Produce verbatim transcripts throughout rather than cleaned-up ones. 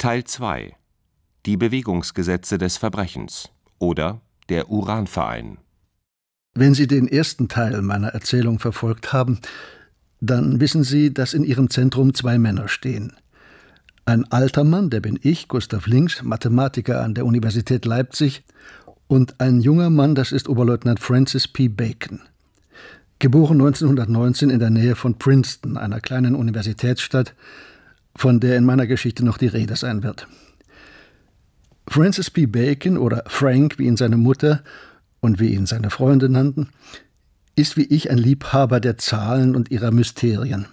Teil zwei: Die Bewegungsgesetze des Verbrechens oder der Uranverein. Wenn Sie den ersten Teil meiner Erzählung verfolgt haben, dann wissen Sie, dass in ihrem Zentrum zwei Männer stehen. Ein alter Mann, der bin ich, Gustav Links, Mathematiker an der Universität Leipzig, und ein junger Mann, das ist Oberleutnant Francis P. Bacon. Geboren neunzehnhundertneunzehn in der Nähe von Princeton, einer kleinen Universitätsstadt, von der in meiner Geschichte noch die Rede sein wird. Francis P. Bacon, oder Frank, wie ihn seine Mutter und wie ihn seine Freunde nannten, ist wie ich ein Liebhaber der Zahlen und ihrer Mysterien.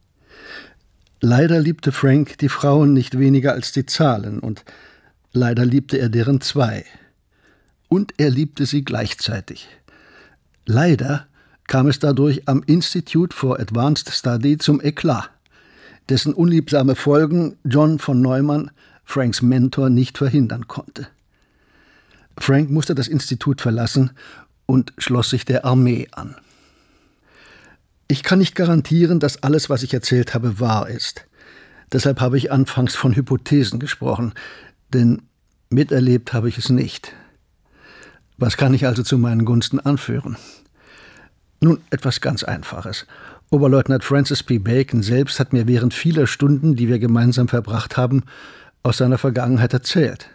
Leider liebte Frank die Frauen nicht weniger als die Zahlen, und leider liebte er deren zwei. Und er liebte sie gleichzeitig. Leider kam es dadurch am Institute for Advanced Study zum Eklat, dessen unliebsame Folgen John von Neumann, Franks Mentor, nicht verhindern konnte. Frank musste das Institut verlassen und schloss sich der Armee an. Ich kann nicht garantieren, dass alles, was ich erzählt habe, wahr ist. Deshalb habe ich anfangs von Hypothesen gesprochen, denn miterlebt habe ich es nicht. Was kann ich also zu meinen Gunsten anführen? Nun, etwas ganz Einfaches. Oberleutnant Francis P. Bacon selbst hat mir während vieler Stunden, die wir gemeinsam verbracht haben, aus seiner Vergangenheit erzählt.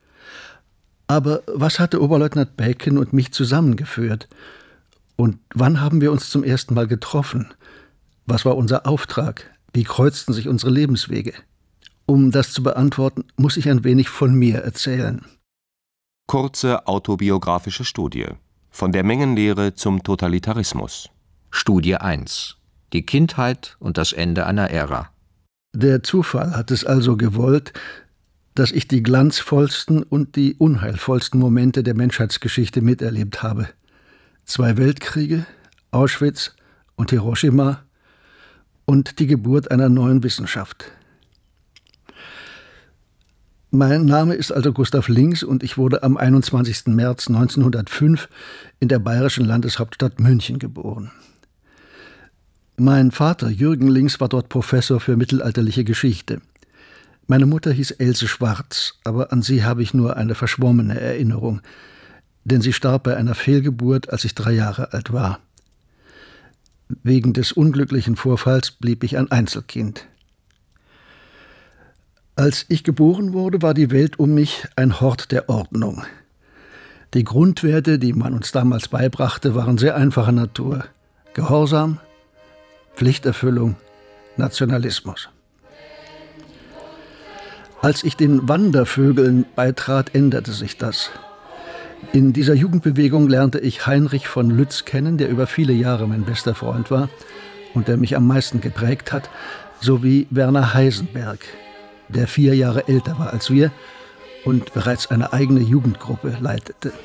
Aber was hatte Oberleutnant Bacon und mich zusammengeführt? Und wann haben wir uns zum ersten Mal getroffen? Was war unser Auftrag? Wie kreuzten sich unsere Lebenswege? Um das zu beantworten, muss ich ein wenig von mir erzählen. Kurze autobiografische Studie. Von der Mengenlehre zum Totalitarismus. Studie eins. Die Kindheit und das Ende einer Ära. Der Zufall hat es also gewollt, dass ich die glanzvollsten und die unheilvollsten Momente der Menschheitsgeschichte miterlebt habe. Zwei Weltkriege, Auschwitz und Hiroshima und die Geburt einer neuen Wissenschaft. Mein Name ist also Gustav Links und ich wurde am einundzwanzigsten März neunzehnhundertfünf in der bayerischen Landeshauptstadt München geboren. Mein Vater Jürgen Links war dort Professor für mittelalterliche Geschichte. Meine Mutter hieß Else Schwarz, aber an sie habe ich nur eine verschwommene Erinnerung, denn sie starb bei einer Fehlgeburt, als ich drei Jahre alt war. Wegen des unglücklichen Vorfalls blieb ich ein Einzelkind. Als ich geboren wurde, war die Welt um mich ein Hort der Ordnung. Die Grundwerte, die man uns damals beibrachte, waren sehr einfacher Natur: Gehorsam, Pflichterfüllung, Nationalismus. Als ich den Wandervögeln beitrat, änderte sich das. In dieser Jugendbewegung lernte ich Heinrich von Lütz kennen, der über viele Jahre mein bester Freund war und der mich am meisten geprägt hat, sowie Werner Heisenberg, der vier Jahre älter war als wir und bereits eine eigene Jugendgruppe leitete.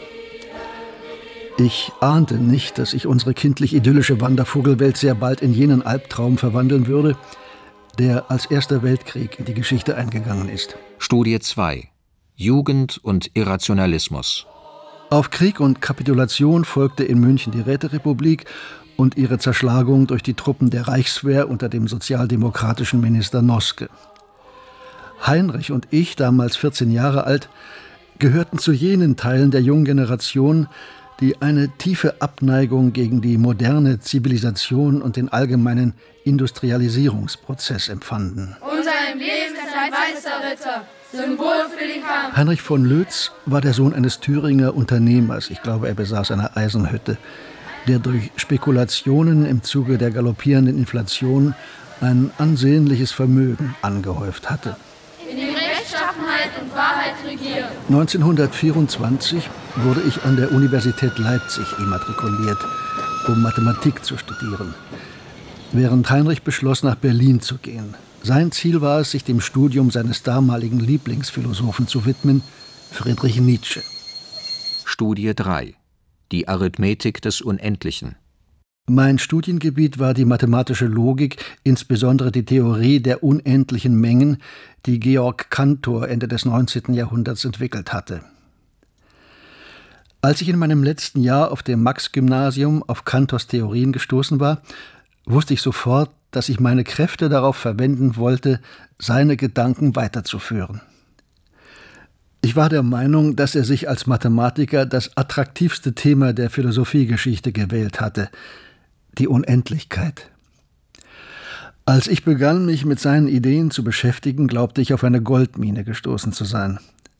Ich ahnte nicht, dass ich unsere kindlich-idyllische Wandervogelwelt sehr bald in jenen Albtraum verwandeln würde, der als Erster Weltkrieg in die Geschichte eingegangen ist. Studie zwei. Jugend und Irrationalismus. Auf Krieg und Kapitulation folgte in München die Räterepublik und ihre Zerschlagung durch die Truppen der Reichswehr unter dem sozialdemokratischen Minister Noske. Heinrich und ich, damals vierzehn Jahre alt, gehörten zu jenen Teilen der jungen Generation, die eine tiefe Abneigung gegen die moderne Zivilisation und den allgemeinen Industrialisierungsprozess empfanden. Unser Emblem ist ein weißer Ritter, Symbol für den Kampf. Heinrich von Lötz war der Sohn eines Thüringer Unternehmers, ich glaube, er besaß eine Eisenhütte, der durch Spekulationen im Zuge der galoppierenden Inflation ein ansehnliches Vermögen angehäuft hatte. In die Rechtschaffenheit und Wahrheit regieren. neunzehnhundertvierundzwanzig wurde ich an der Universität Leipzig immatrikuliert, um Mathematik zu studieren, während Heinrich beschloss, nach Berlin zu gehen. Sein Ziel war es, sich dem Studium seines damaligen Lieblingsphilosophen zu widmen, Friedrich Nietzsche. Studie drei. Die Arithmetik des Unendlichen. Mein Studiengebiet war die mathematische Logik, insbesondere die Theorie der unendlichen Mengen, die Georg Cantor Ende des neunzehnten Jahrhunderts entwickelt hatte. Als ich in meinem letzten Jahr auf dem Max-Gymnasium auf Cantors Theorien gestoßen war, wusste ich sofort, dass ich meine Kräfte darauf verwenden wollte, seine Gedanken weiterzuführen. Ich war der Meinung, dass er sich als Mathematiker das attraktivste Thema der Philosophiegeschichte gewählt hatte, die Unendlichkeit. Als ich begann, mich mit seinen Ideen zu beschäftigen, glaubte ich, auf eine Goldmine gestoßen zu sein.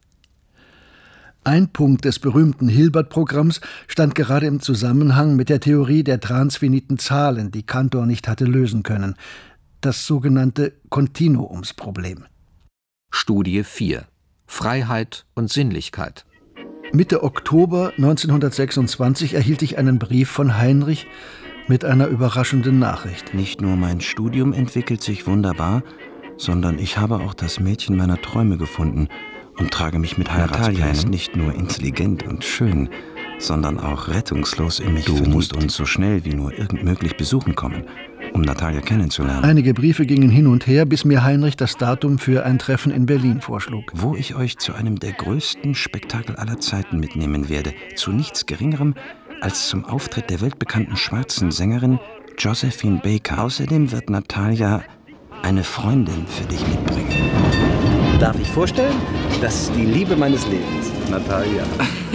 Ein Punkt des berühmten Hilbert-Programms stand gerade im Zusammenhang mit der Theorie der transfiniten Zahlen, die Cantor nicht hatte lösen können, das sogenannte Kontinuumsproblem. Studie vier. Freiheit und Sinnlichkeit. Mitte Oktober neunzehnhundertsechsundzwanzig erhielt ich einen Brief von Heinrich mit einer überraschenden Nachricht. Nicht nur mein Studium entwickelt sich wunderbar, sondern ich habe auch das Mädchen meiner Träume gefunden und trage mich mit Heiratsplänen. Natalia ist nicht nur intelligent und schön, sondern auch rettungslos in mich verliebt. Du musst uns so schnell wie nur irgend möglich besuchen kommen, um Natalia kennenzulernen. Einige Briefe gingen hin und her, bis mir Heinrich das Datum für ein Treffen in Berlin vorschlug. Wo ich euch zu einem der größten Spektakel aller Zeiten mitnehmen werde, zu nichts Geringerem als zum Auftritt der weltbekannten schwarzen Sängerin Josephine Baker. Außerdem wird Natalia eine Freundin für dich mitbringen. Darf ich vorstellen? Das ist die Liebe meines Lebens, Natalia.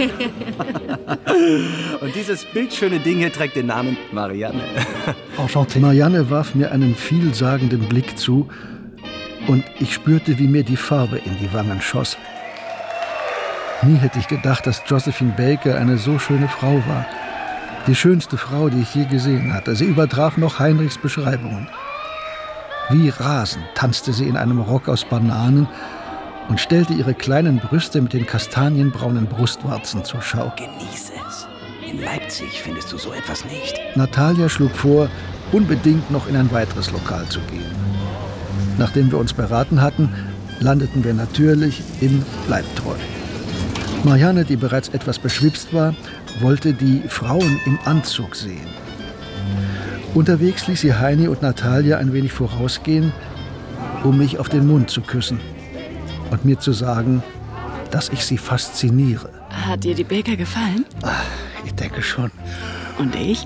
Und dieses bildschöne Ding hier trägt den Namen Marianne. Enchanté. Marianne warf mir einen vielsagenden Blick zu und ich spürte, wie mir die Farbe in die Wangen schoss. Nie hätte ich gedacht, dass Josephine Baker eine so schöne Frau war. Die schönste Frau, die ich je gesehen hatte. Sie übertraf noch Heinrichs Beschreibungen. Wie rasend tanzte sie in einem Rock aus Bananen und stellte ihre kleinen Brüste mit den kastanienbraunen Brustwarzen zur Schau. Genieße es. In Leipzig findest du so etwas nicht. Natalia schlug vor, unbedingt noch in ein weiteres Lokal zu gehen. Nachdem wir uns beraten hatten, landeten wir natürlich in Bleibtreu. Marianne, die bereits etwas beschwipst war, wollte die Frauen im Anzug sehen. Unterwegs ließ sie Heini und Natalia ein wenig vorausgehen, um mich auf den Mund zu küssen und mir zu sagen, dass ich sie fasziniere. Hat dir die Baker gefallen? Ach, ich denke schon. Und ich?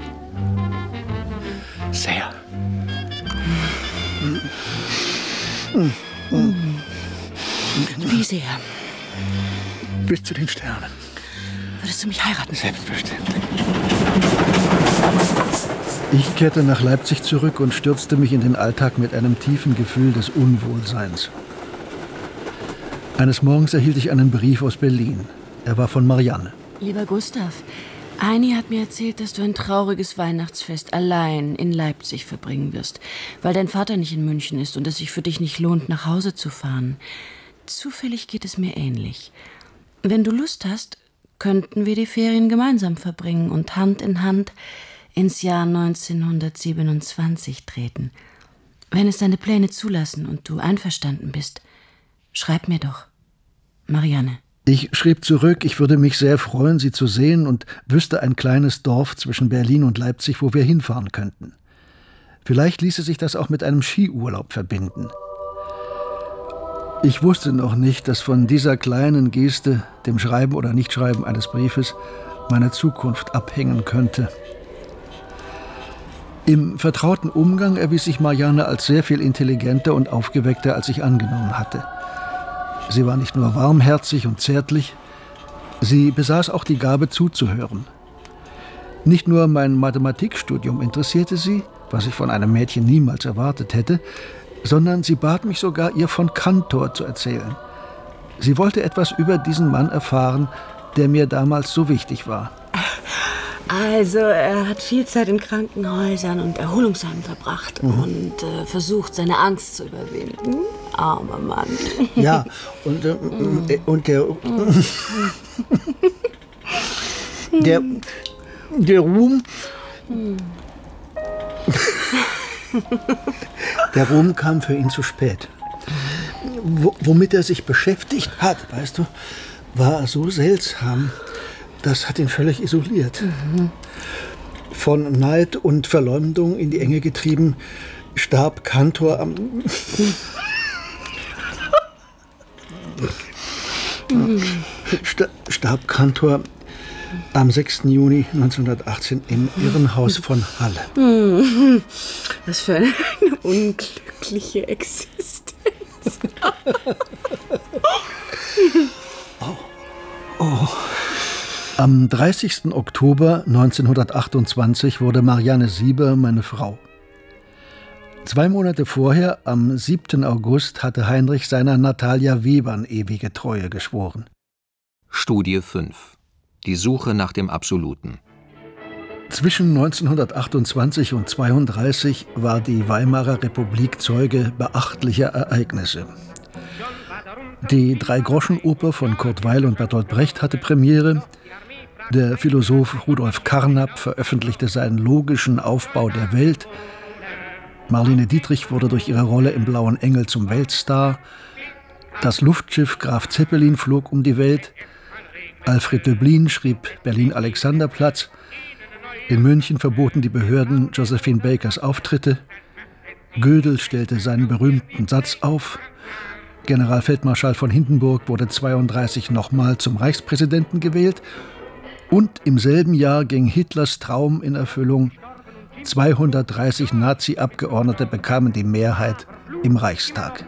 Sehr. Wie sehr? Bis zu den Sternen. Würdest du mich heiraten? Selbstverständlich. Ich kehrte nach Leipzig zurück und stürzte mich in den Alltag mit einem tiefen Gefühl des Unwohlseins. Eines Morgens erhielt ich einen Brief aus Berlin. Er war von Marianne. Lieber Gustav, Heini hat mir erzählt, dass du ein trauriges Weihnachtsfest allein in Leipzig verbringen wirst, weil dein Vater nicht in München ist und es sich für dich nicht lohnt, nach Hause zu fahren. Zufällig geht es mir ähnlich. Wenn du Lust hast, könnten wir die Ferien gemeinsam verbringen und Hand in Hand ins Jahr neunzehnhundertsiebenundzwanzig treten. Wenn es deine Pläne zulassen und du einverstanden bist, schreib mir doch. Marianne. Ich schrieb zurück, ich würde mich sehr freuen, Sie zu sehen und wüsste ein kleines Dorf zwischen Berlin und Leipzig, wo wir hinfahren könnten. Vielleicht ließe sich das auch mit einem Skiurlaub verbinden. Ich wusste noch nicht, dass von dieser kleinen Geste, dem Schreiben oder Nichtschreiben eines Briefes, meine Zukunft abhängen könnte. Im vertrauten Umgang erwies sich Marianne als sehr viel intelligenter und aufgeweckter, als ich angenommen hatte. Sie war nicht nur warmherzig und zärtlich, sie besaß auch die Gabe zuzuhören. Nicht nur mein Mathematikstudium interessierte sie, was ich von einem Mädchen niemals erwartet hätte, sondern sie bat mich sogar, ihr von Cantor zu erzählen. Sie wollte etwas über diesen Mann erfahren, der mir damals so wichtig war. Also, er hat viel Zeit in Krankenhäusern und Erholungsheimen verbracht mhm. und äh, versucht, seine Angst zu überwinden. Armer Mann. Ja, und, äh, mhm. und der, mhm. der, der Ruhm, mhm. der Ruhm kam für ihn zu spät. W- womit er sich beschäftigt hat, weißt du, war so seltsam. Das hat ihn völlig isoliert. Mhm. Von Neid und Verleumdung in die Enge getrieben, starb Cantor am... Mhm. Sta- starb Cantor am sechsten Juni neunzehnhundertachtzehn im Irrenhaus von Halle. Mhm. Was für eine unglückliche Existenz. oh. Oh. Am dreißigsten Oktober neunzehnhundertachtundzwanzig wurde Marianne Sieber meine Frau. Zwei Monate vorher, am siebten August, hatte Heinrich seiner Natalia Webern ewige Treue geschworen. Studie fünf. Die Suche nach dem Absoluten. Zwischen neunzehnhundertachtundzwanzig und zweiunddreißig war die Weimarer Republik Zeuge beachtlicher Ereignisse. Die Drei-Groschen-Oper von Kurt Weill und Bertolt Brecht hatte Premiere. Der Philosoph Rudolf Carnap veröffentlichte seinen logischen Aufbau der Welt. Marlene Dietrich wurde durch ihre Rolle im Blauen Engel zum Weltstar. Das Luftschiff Graf Zeppelin flog um die Welt. Alfred Döblin schrieb Berlin-Alexanderplatz. In München verboten die Behörden Josephine Bakers Auftritte. Gödel stellte seinen berühmten Satz auf. Generalfeldmarschall von Hindenburg wurde zweiunddreißig nochmal zum Reichspräsidenten gewählt. Und im selben Jahr ging Hitlers Traum in Erfüllung. zweihundertdreißig Nazi-Abgeordnete bekamen die Mehrheit im Reichstag.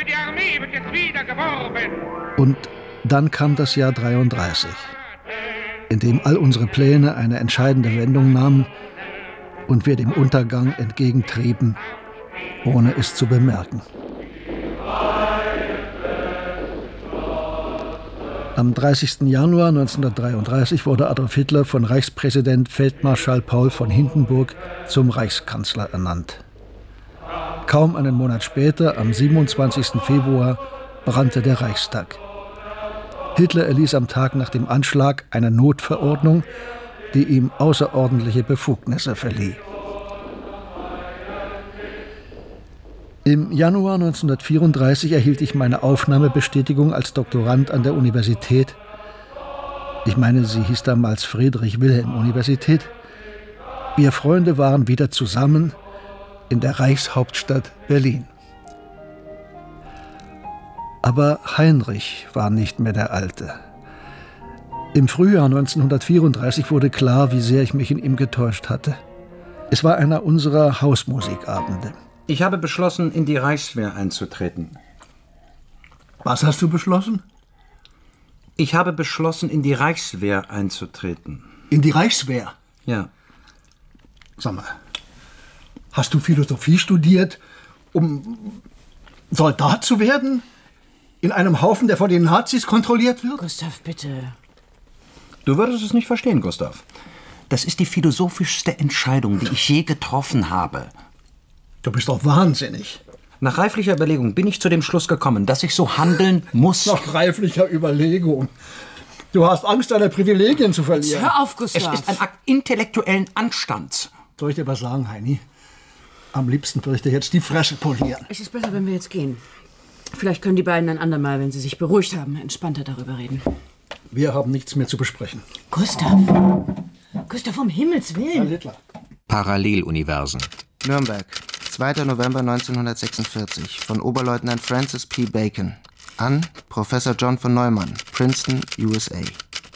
Und dann kam das Jahr dreiunddreißig, in dem all unsere Pläne eine entscheidende Wendung nahmen und wir dem Untergang entgegentrieben, ohne es zu bemerken. Am dreißigsten Januar neunzehnhundertdreiunddreißig wurde Adolf Hitler von Reichspräsident Feldmarschall Paul von Hindenburg zum Reichskanzler ernannt. Kaum einen Monat später, am siebenundzwanzigsten Februar, brannte der Reichstag. Hitler erließ am Tag nach dem Anschlag eine Notverordnung, die ihm außerordentliche Befugnisse verlieh. Im Januar neunzehnhundertvierunddreißig erhielt ich meine Aufnahmebestätigung als Doktorand an der Universität. Ich meine, sie hieß damals Friedrich-Wilhelm-Universität. Wir Freunde waren wieder zusammen in der Reichshauptstadt Berlin. Aber Heinrich war nicht mehr der Alte. Im Frühjahr neunzehnhundertvierunddreißig wurde klar, wie sehr ich mich in ihm getäuscht hatte. Es war einer unserer Hausmusikabende. Ich habe beschlossen, in die Reichswehr einzutreten. Was hast du beschlossen? Ich habe beschlossen, in die Reichswehr einzutreten. In die Reichswehr? Ja. Sag mal, hast du Philosophie studiert, um Soldat zu werden? In einem Haufen, der von den Nazis kontrolliert wird? Gustav, bitte. Du würdest es nicht verstehen, Gustav. Das ist die philosophischste Entscheidung, die ich je getroffen habe. Du bist doch wahnsinnig. Nach reiflicher Überlegung bin ich zu dem Schluss gekommen, dass ich so handeln muss. Nach reiflicher Überlegung. Du hast Angst, deine Privilegien zu verlieren. Hör auf, Gustav. Es ist ein Akt intellektuellen Anstands. Soll ich dir was sagen, Heini? Am liebsten würde ich dir jetzt die Fresse polieren. Es ist besser, wenn wir jetzt gehen. Vielleicht können die beiden ein andermal, wenn sie sich beruhigt haben, entspannter darüber reden. Wir haben nichts mehr zu besprechen. Gustav. Gustav, um Himmels Willen. Herr Littler. Paralleluniversen. Nürnberg, zweiter November neunzehnhundertsechsundvierzig, von Oberleutnant Francis P. Bacon an Professor John von Neumann, Princeton, U S A.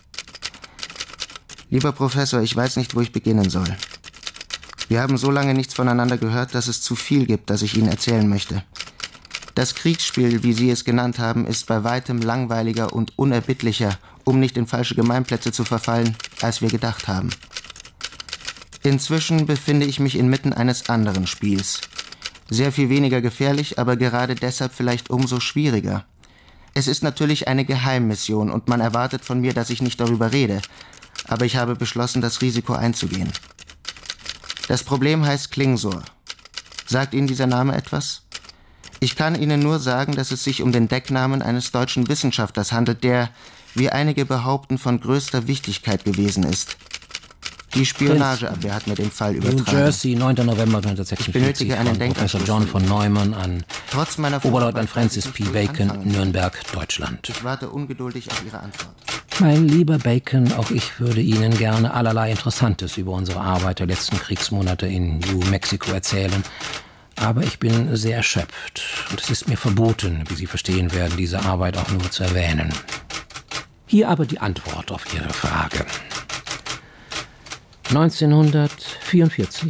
Lieber Professor, ich weiß nicht, wo ich beginnen soll. Wir haben so lange nichts voneinander gehört, dass es zu viel gibt, das ich Ihnen erzählen möchte. Das Kriegsspiel, wie Sie es genannt haben, ist bei weitem langweiliger und unerbittlicher, um nicht in falsche Gemeinplätze zu verfallen, als wir gedacht haben. Inzwischen befinde ich mich inmitten eines anderen Spiels. Sehr viel weniger gefährlich, aber gerade deshalb vielleicht umso schwieriger. Es ist natürlich eine Geheimmission und man erwartet von mir, dass ich nicht darüber rede. Aber ich habe beschlossen, das Risiko einzugehen. Das Problem heißt Klingsor. Sagt Ihnen dieser Name etwas? Ich kann Ihnen nur sagen, dass es sich um den Decknamen eines deutschen Wissenschaftlers handelt, der, wie einige behaupten, von größter Wichtigkeit gewesen ist. Die Spionageabwehr hat mir den Fall übertragen. New Jersey, neunter November neunzehnhundertsechsundvierzig. Ich benötige einen von Professor Denkanschluss. John von Neumann an Trotz meiner Oberleutnant Francis P. Bacon, Nürnberg, Deutschland. Ich warte ungeduldig auf Ihre Antwort. Mein lieber Bacon, auch ich würde Ihnen gerne allerlei Interessantes über unsere Arbeit der letzten Kriegsmonate in New Mexico erzählen. Aber ich bin sehr erschöpft und es ist mir verboten, wie Sie verstehen werden, diese Arbeit auch nur zu erwähnen. Hier aber die Antwort auf Ihre Frage. neunzehnhundertvierundvierzig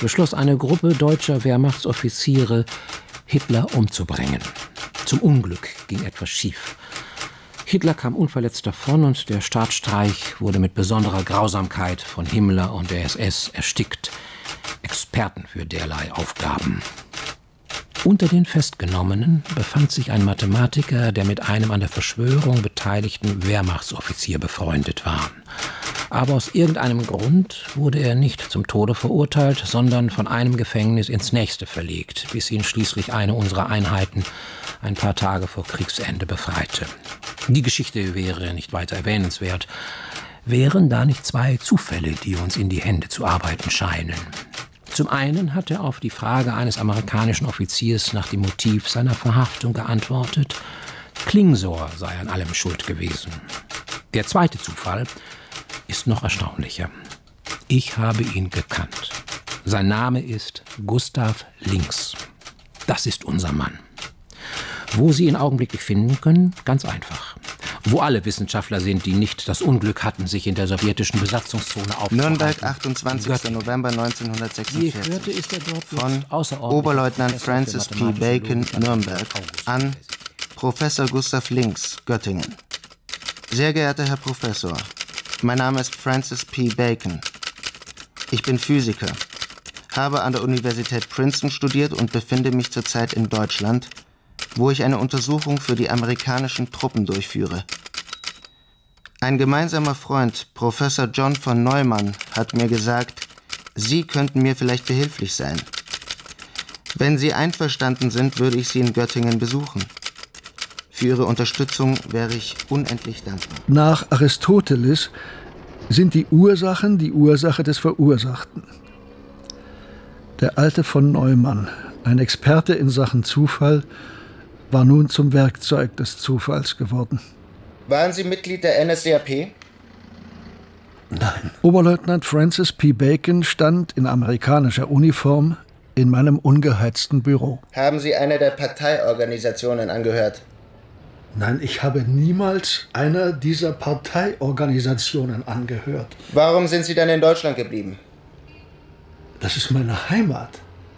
beschloss eine Gruppe deutscher Wehrmachtsoffiziere, Hitler umzubringen. Zum Unglück ging etwas schief. Hitler kam unverletzt davon und der Staatsstreich wurde mit besonderer Grausamkeit von Himmler und der S S erstickt. Experten für derlei Aufgaben. Unter den Festgenommenen befand sich ein Mathematiker, der mit einem an der Verschwörung beteiligten Wehrmachtsoffizier befreundet war. Aber aus irgendeinem Grund wurde er nicht zum Tode verurteilt, sondern von einem Gefängnis ins nächste verlegt, bis ihn schließlich eine unserer Einheiten ein paar Tage vor Kriegsende befreite. Die Geschichte wäre nicht weiter erwähnenswert, wären da nicht zwei Zufälle, die uns in die Hände zu arbeiten scheinen. Zum einen hat er auf die Frage eines amerikanischen Offiziers nach dem Motiv seiner Verhaftung geantwortet, Klingsor sei an allem schuld gewesen. Der zweite Zufall ist noch erstaunlicher. Ich habe ihn gekannt. Sein Name ist Gustav Links. Das ist unser Mann. Wo Sie ihn augenblicklich finden können? Ganz einfach. Wo alle Wissenschaftler sind, die nicht das Unglück hatten, sich in der sowjetischen Besatzungszone aufzuhalten. Nürnberg, achtundzwanzigster November neunzehnhundertsechsundvierzig. Hörte, ist er dort Von Oberleutnant Francis P. Bacon, Nürnberg, an Professor Gustav Links, Göttingen. Sehr geehrter Herr Professor, mein Name ist Francis P. Bacon. Ich bin Physiker, habe an der Universität Princeton studiert und befinde mich zurzeit in Deutschland, wo ich eine Untersuchung für die amerikanischen Truppen durchführe. Ein gemeinsamer Freund, Professor John von Neumann, hat mir gesagt, Sie könnten mir vielleicht behilflich sein. Wenn Sie einverstanden sind, würde ich Sie in Göttingen besuchen. Für Ihre Unterstützung wäre ich unendlich dankbar. Nach Aristoteles sind die Ursachen die Ursache des Verursachten. Der alte von Neumann, ein Experte in Sachen Zufall, war nun zum Werkzeug des Zufalls geworden. Waren Sie Mitglied der N S D A P? Nein. Oberleutnant Francis P. Bacon stand in amerikanischer Uniform in meinem ungeheizten Büro. Haben Sie einer der Parteiorganisationen angehört? Nein, ich habe niemals einer dieser Parteiorganisationen angehört. Warum sind Sie dann in Deutschland geblieben? Das ist meine Heimat.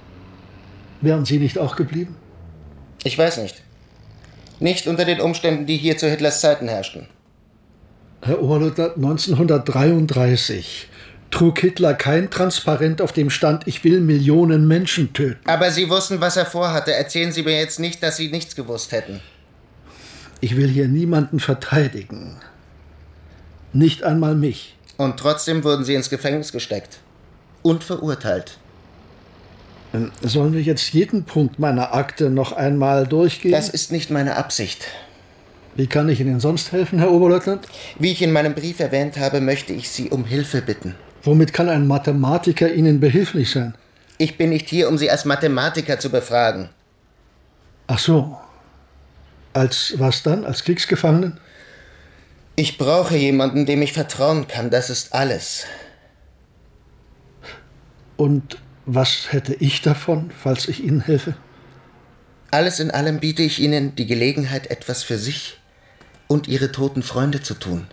Wären Sie nicht auch geblieben? Ich weiß nicht. Nicht unter den Umständen, die hier zu Hitlers Zeiten herrschten. Herr Oberleutnant, neunzehnhundertdreiunddreißig trug Hitler kein Transparent, auf dem stand, ich will Millionen Menschen töten. Aber Sie wussten, was er vorhatte. Erzählen Sie mir jetzt nicht, dass Sie nichts gewusst hätten. Ich will hier niemanden verteidigen. Nicht einmal mich. Und trotzdem wurden Sie ins Gefängnis gesteckt. Und verurteilt. Sollen wir jetzt jeden Punkt meiner Akte noch einmal durchgehen? Das ist nicht meine Absicht. Wie kann ich Ihnen sonst helfen, Herr Oberleutnant? Wie ich in meinem Brief erwähnt habe, möchte ich Sie um Hilfe bitten. Womit kann ein Mathematiker Ihnen behilflich sein? Ich bin nicht hier, um Sie als Mathematiker zu befragen. Ach so. Als was dann? Als Kriegsgefangenen? Ich brauche jemanden, dem ich vertrauen kann. Das ist alles. Und was hätte ich davon, falls ich Ihnen helfe? Alles in allem biete ich Ihnen die Gelegenheit, etwas für sich und Ihre toten Freunde zu tun.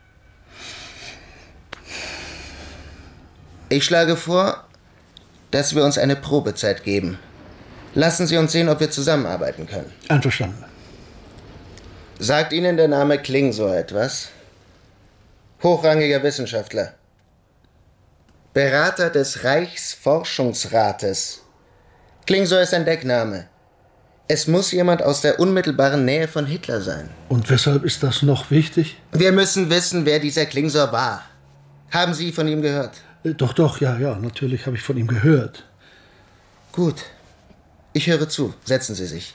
Ich schlage vor, dass wir uns eine Probezeit geben. Lassen Sie uns sehen, ob wir zusammenarbeiten können. Einverstanden. Sagt Ihnen der Name Klingsor etwas? Hochrangiger Wissenschaftler. Berater des Reichsforschungsrates. Klingsor ist ein Deckname. Es muss jemand aus der unmittelbaren Nähe von Hitler sein. Und weshalb ist das noch wichtig? Wir müssen wissen, wer dieser Klingsor war. Haben Sie von ihm gehört? Äh, doch, doch, ja, ja, natürlich habe ich von ihm gehört. Gut. Ich höre zu. Setzen Sie sich.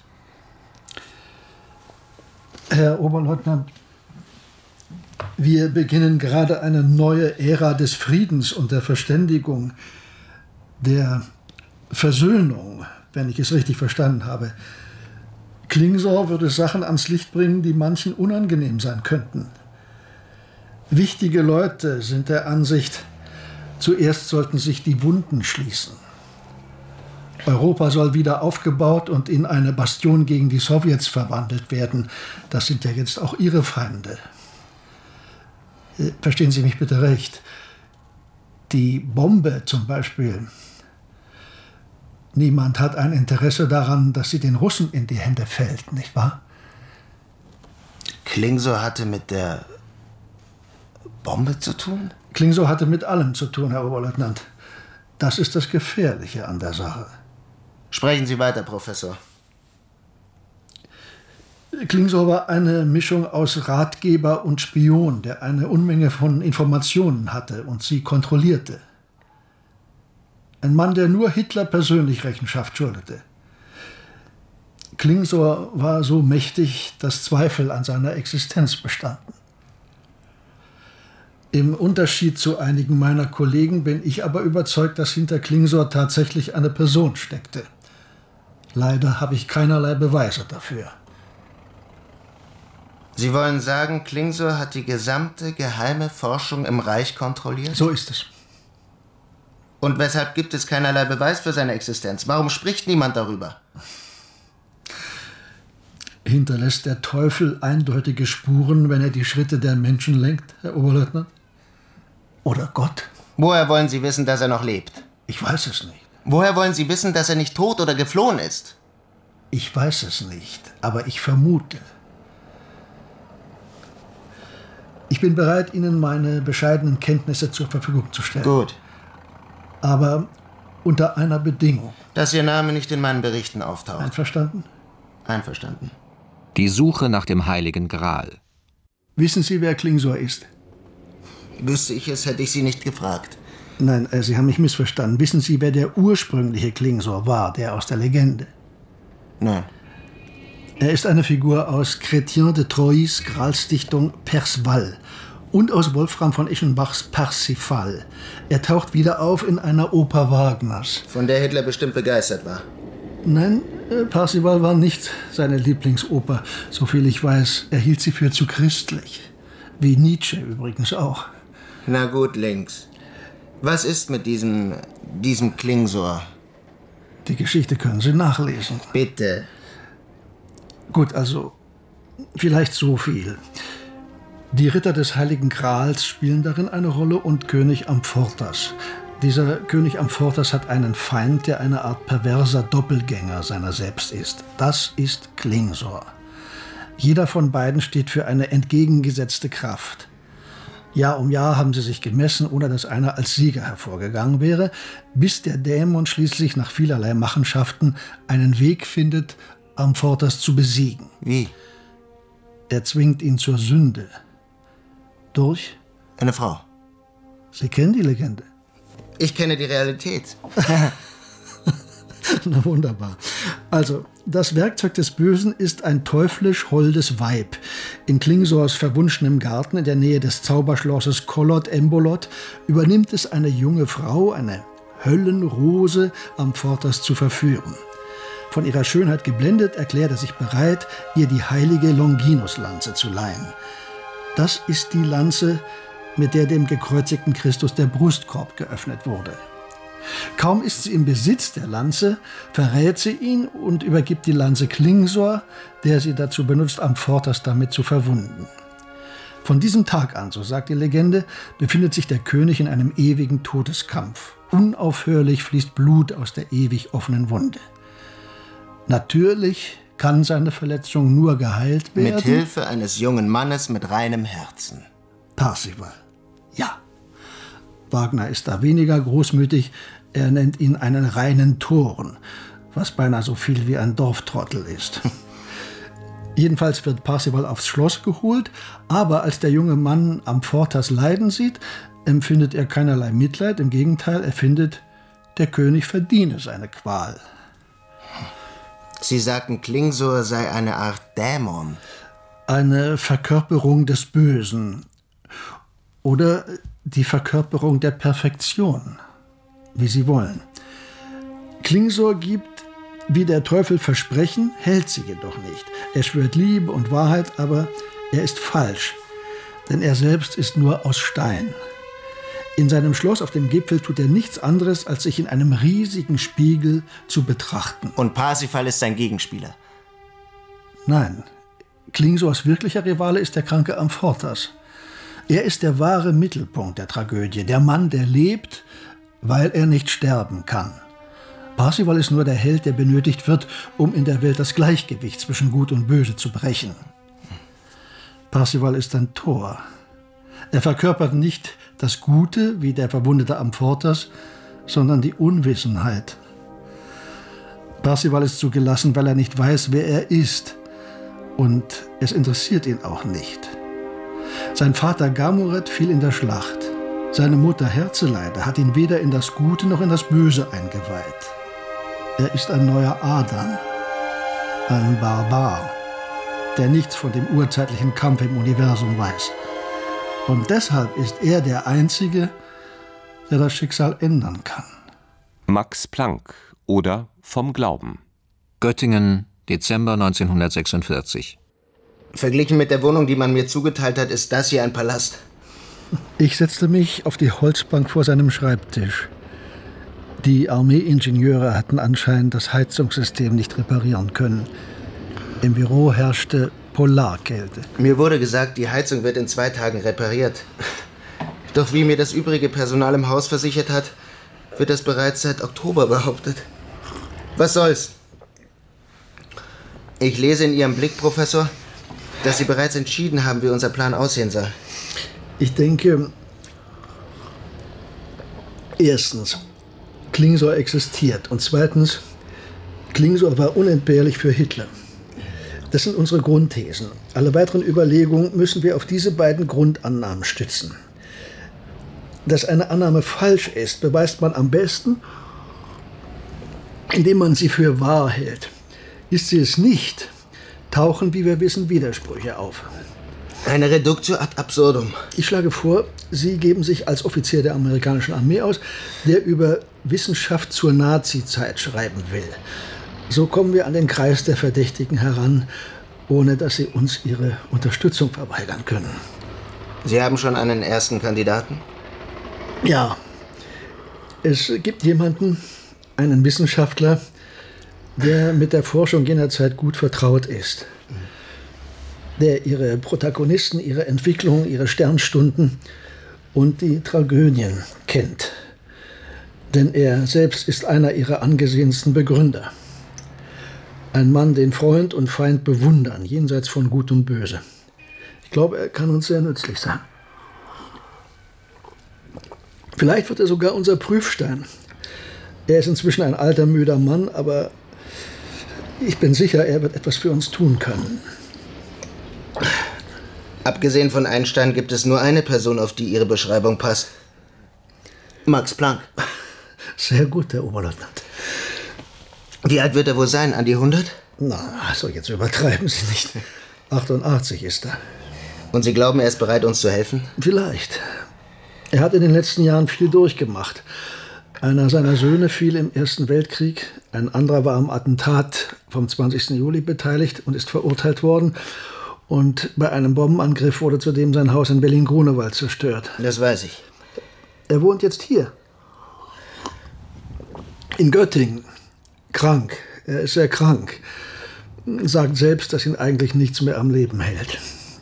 Herr Oberleutnant, wir beginnen gerade eine neue Ära des Friedens und der Verständigung, der Versöhnung, wenn ich es richtig verstanden habe. Klingsor würde Sachen ans Licht bringen, die manchen unangenehm sein könnten. Wichtige Leute sind der Ansicht, zuerst sollten sich die Wunden schließen. Europa soll wieder aufgebaut und in eine Bastion gegen die Sowjets verwandelt werden. Das sind ja jetzt auch Ihre Feinde. Verstehen Sie mich bitte recht. Die Bombe zum Beispiel Niemand hat ein Interesse daran, dass sie den Russen in die Hände fällt, nicht wahr? Klingsor hatte mit der Bombe zu tun? Klingsor hatte mit allem zu tun, Herr Oberleutnant. Das ist das Gefährliche an der Sache. Sprechen Sie weiter, Professor. Klingsor war eine Mischung aus Ratgeber und Spion, der eine Unmenge von Informationen hatte und sie kontrollierte. Ein Mann, der nur Hitler persönlich Rechenschaft schuldete. Klingsor war so mächtig, dass Zweifel an seiner Existenz bestanden. Im Unterschied zu einigen meiner Kollegen bin ich aber überzeugt, dass hinter Klingsor tatsächlich eine Person steckte. Leider habe ich keinerlei Beweise dafür. Sie wollen sagen, Klingsor hat die gesamte geheime Forschung im Reich kontrolliert? So ist es. Und weshalb gibt es keinerlei Beweis für seine Existenz? Warum spricht niemand darüber? Hinterlässt der Teufel eindeutige Spuren, wenn er die Schritte der Menschen lenkt, Herr Oberleutnant? Oder Gott? Woher wollen Sie wissen, dass er noch lebt? Ich weiß es nicht. Woher wollen Sie wissen, dass er nicht tot oder geflohen ist? Ich weiß es nicht, aber ich vermute. Ich bin bereit, Ihnen meine bescheidenen Kenntnisse zur Verfügung zu stellen. Gut. Aber unter einer Bedingung. Dass Ihr Name nicht in meinen Berichten auftaucht. Einverstanden? Einverstanden. Die Suche nach dem Heiligen Gral. Wissen Sie, wer Klingsor ist? Wüsste ich es, hätte ich Sie nicht gefragt. Nein, äh, Sie haben mich missverstanden. Wissen Sie, wer der ursprüngliche Klingsor war, der aus der Legende? Nein. Er ist eine Figur aus Chrétien de Troyes Gralsdichtung Perceval und aus Wolfram von Eschenbachs Parsifal. Er taucht wieder auf in einer Oper Wagners. Von der Hitler bestimmt begeistert war. Nein, äh, Parsifal war nicht seine Lieblingsoper. Soviel ich weiß, er hielt sie für zu christlich. Wie Nietzsche übrigens auch. Na gut, links. Was ist mit diesem, diesem Klingsor? Die Geschichte können Sie nachlesen. Bitte. Gut, also vielleicht so viel. Die Ritter des Heiligen Grals spielen darin eine Rolle und König Amfortas. Dieser König Amfortas hat einen Feind, der eine Art perverser Doppelgänger seiner selbst ist. Das ist Klingsor. Jeder von beiden steht für eine entgegengesetzte Kraft. Jahr um Jahr haben sie sich gemessen, ohne dass einer als Sieger hervorgegangen wäre, bis der Dämon schließlich nach vielerlei Machenschaften einen Weg findet, Amfortas zu besiegen. Wie? Er zwingt ihn zur Sünde. Durch? Eine Frau. Sie kennen die Legende? Ich kenne die Realität. Na wunderbar. Also, das Werkzeug des Bösen ist ein teuflisch holdes Weib. In Klingsors verwunschenem Garten in der Nähe des Zauberschlosses Kolot Embolot übernimmt es eine junge Frau, eine Höllenrose, Amfortas zu verführen. Von ihrer Schönheit geblendet, erklärt er sich bereit, ihr die heilige Longinuslanze zu leihen. Das ist die Lanze, mit der dem gekreuzigten Christus der Brustkorb geöffnet wurde. Kaum ist sie im Besitz der Lanze, verrät sie ihn und übergibt die Lanze Klingsor, der sie dazu benutzt, Amfortas damit zu verwunden. Von diesem Tag an, so sagt die Legende, befindet sich der König in einem ewigen Todeskampf. Unaufhörlich fließt Blut aus der ewig offenen Wunde. Natürlich kann seine Verletzung nur geheilt werden. Mit Hilfe eines jungen Mannes mit reinem Herzen. Parsifal. Ja. Wagner ist da weniger großmütig. Er nennt ihn einen reinen Toren, was beinahe so viel wie ein Dorftrottel ist. Jedenfalls wird Parsifal aufs Schloss geholt, aber als der junge Mann Amfortas Leiden sieht, empfindet er keinerlei Mitleid. Im Gegenteil, er findet, der König verdiene seine Qual. Sie sagten, Klingsor sei eine Art Dämon. Eine Verkörperung des Bösen. Oder die Verkörperung der Perfektion. Wie Sie wollen. Klingsor gibt, wie der Teufel Versprechen, hält sie jedoch nicht. Er schwört Liebe und Wahrheit, aber er ist falsch. Denn er selbst ist nur aus Stein. In seinem Schloss auf dem Gipfel tut er nichts anderes, als sich in einem riesigen Spiegel zu betrachten. Und Parsifal ist sein Gegenspieler? Nein. Klingsors wirklicher Rivale ist der kranke Amfortas. Er ist der wahre Mittelpunkt der Tragödie. Der Mann, der lebt, weil er nicht sterben kann. Parzival ist nur der Held, der benötigt wird, um in der Welt das Gleichgewicht zwischen Gut und Böse zu brechen. Parzival ist ein Tor. Er verkörpert nicht das Gute, wie der verwundete Amfortas, sondern die Unwissenheit. Parzival ist so gelassen, weil er nicht weiß, wer er ist. Und es interessiert ihn auch nicht. Sein Vater Gamoret fiel in der Schlacht. Seine Mutter Herzeleide hat ihn weder in das Gute noch in das Böse eingeweiht. Er ist ein neuer Adam, ein Barbar, der nichts von dem urzeitlichen Kampf im Universum weiß. Und deshalb ist er der Einzige, der das Schicksal ändern kann. Max Planck oder Vom Glauben. Göttingen, Dezember neunzehnhundertsechsundvierzig. Verglichen mit der Wohnung, die man mir zugeteilt hat, ist das hier ein Palast. Ich setzte mich auf die Holzbank vor seinem Schreibtisch. Die Armeeingenieure hatten anscheinend das Heizungssystem nicht reparieren können. Im Büro herrschte Polarkälte. Mir wurde gesagt, die Heizung wird in zwei Tagen repariert. Doch wie mir das übrige Personal im Haus versichert hat, wird das bereits seit Oktober behauptet. Was soll's? Ich lese in Ihrem Blick, Professor, dass Sie bereits entschieden haben, wie unser Plan aussehen soll. Ich denke, erstens, Klingsor existiert und zweitens, Klingsor war unentbehrlich für Hitler. Das sind unsere Grundthesen. Alle weiteren Überlegungen müssen wir auf diese beiden Grundannahmen stützen. Dass eine Annahme falsch ist, beweist man am besten, indem man sie für wahr hält. Ist sie es nicht, tauchen, wie wir wissen, Widersprüche auf. Eine Reductio ad absurdum. Ich schlage vor, Sie geben sich als Offizier der amerikanischen Armee aus, der über Wissenschaft zur Nazi-Zeit schreiben will. So kommen wir an den Kreis der Verdächtigen heran, ohne dass sie uns ihre Unterstützung verweigern können. Sie haben schon einen ersten Kandidaten? Ja. Es gibt jemanden, einen Wissenschaftler, der mit der Forschung jener Zeit gut vertraut ist. Der ihre Protagonisten, ihre Entwicklung, ihre Sternstunden und die Tragödien kennt. Denn er selbst ist einer ihrer angesehensten Begründer. Ein Mann, den Freund und Feind bewundern, jenseits von Gut und Böse. Ich glaube, er kann uns sehr nützlich sein. Vielleicht wird er sogar unser Prüfstein. Er ist inzwischen ein alter, müder Mann, aber ich bin sicher, er wird etwas für uns tun können. Abgesehen von Einstein gibt es nur eine Person, auf die Ihre Beschreibung passt. Max Planck. Sehr gut, Herr Oberleutnant. Wie alt wird er wohl sein? An die hundert? Na, also jetzt übertreiben Sie nicht. achtundachtzig ist er. Und Sie glauben, er ist bereit, uns zu helfen? Vielleicht. Er hat in den letzten Jahren viel durchgemacht. Einer seiner Söhne fiel im Ersten Weltkrieg, ein anderer war am Attentat vom zwanzigsten Juli beteiligt und ist verurteilt worden. Und bei einem Bombenangriff wurde zudem sein Haus in Berlin-Grunewald zerstört. Das weiß ich. Er wohnt jetzt hier. In Göttingen. Krank. Er ist sehr krank. Sagt selbst, dass ihn eigentlich nichts mehr am Leben hält.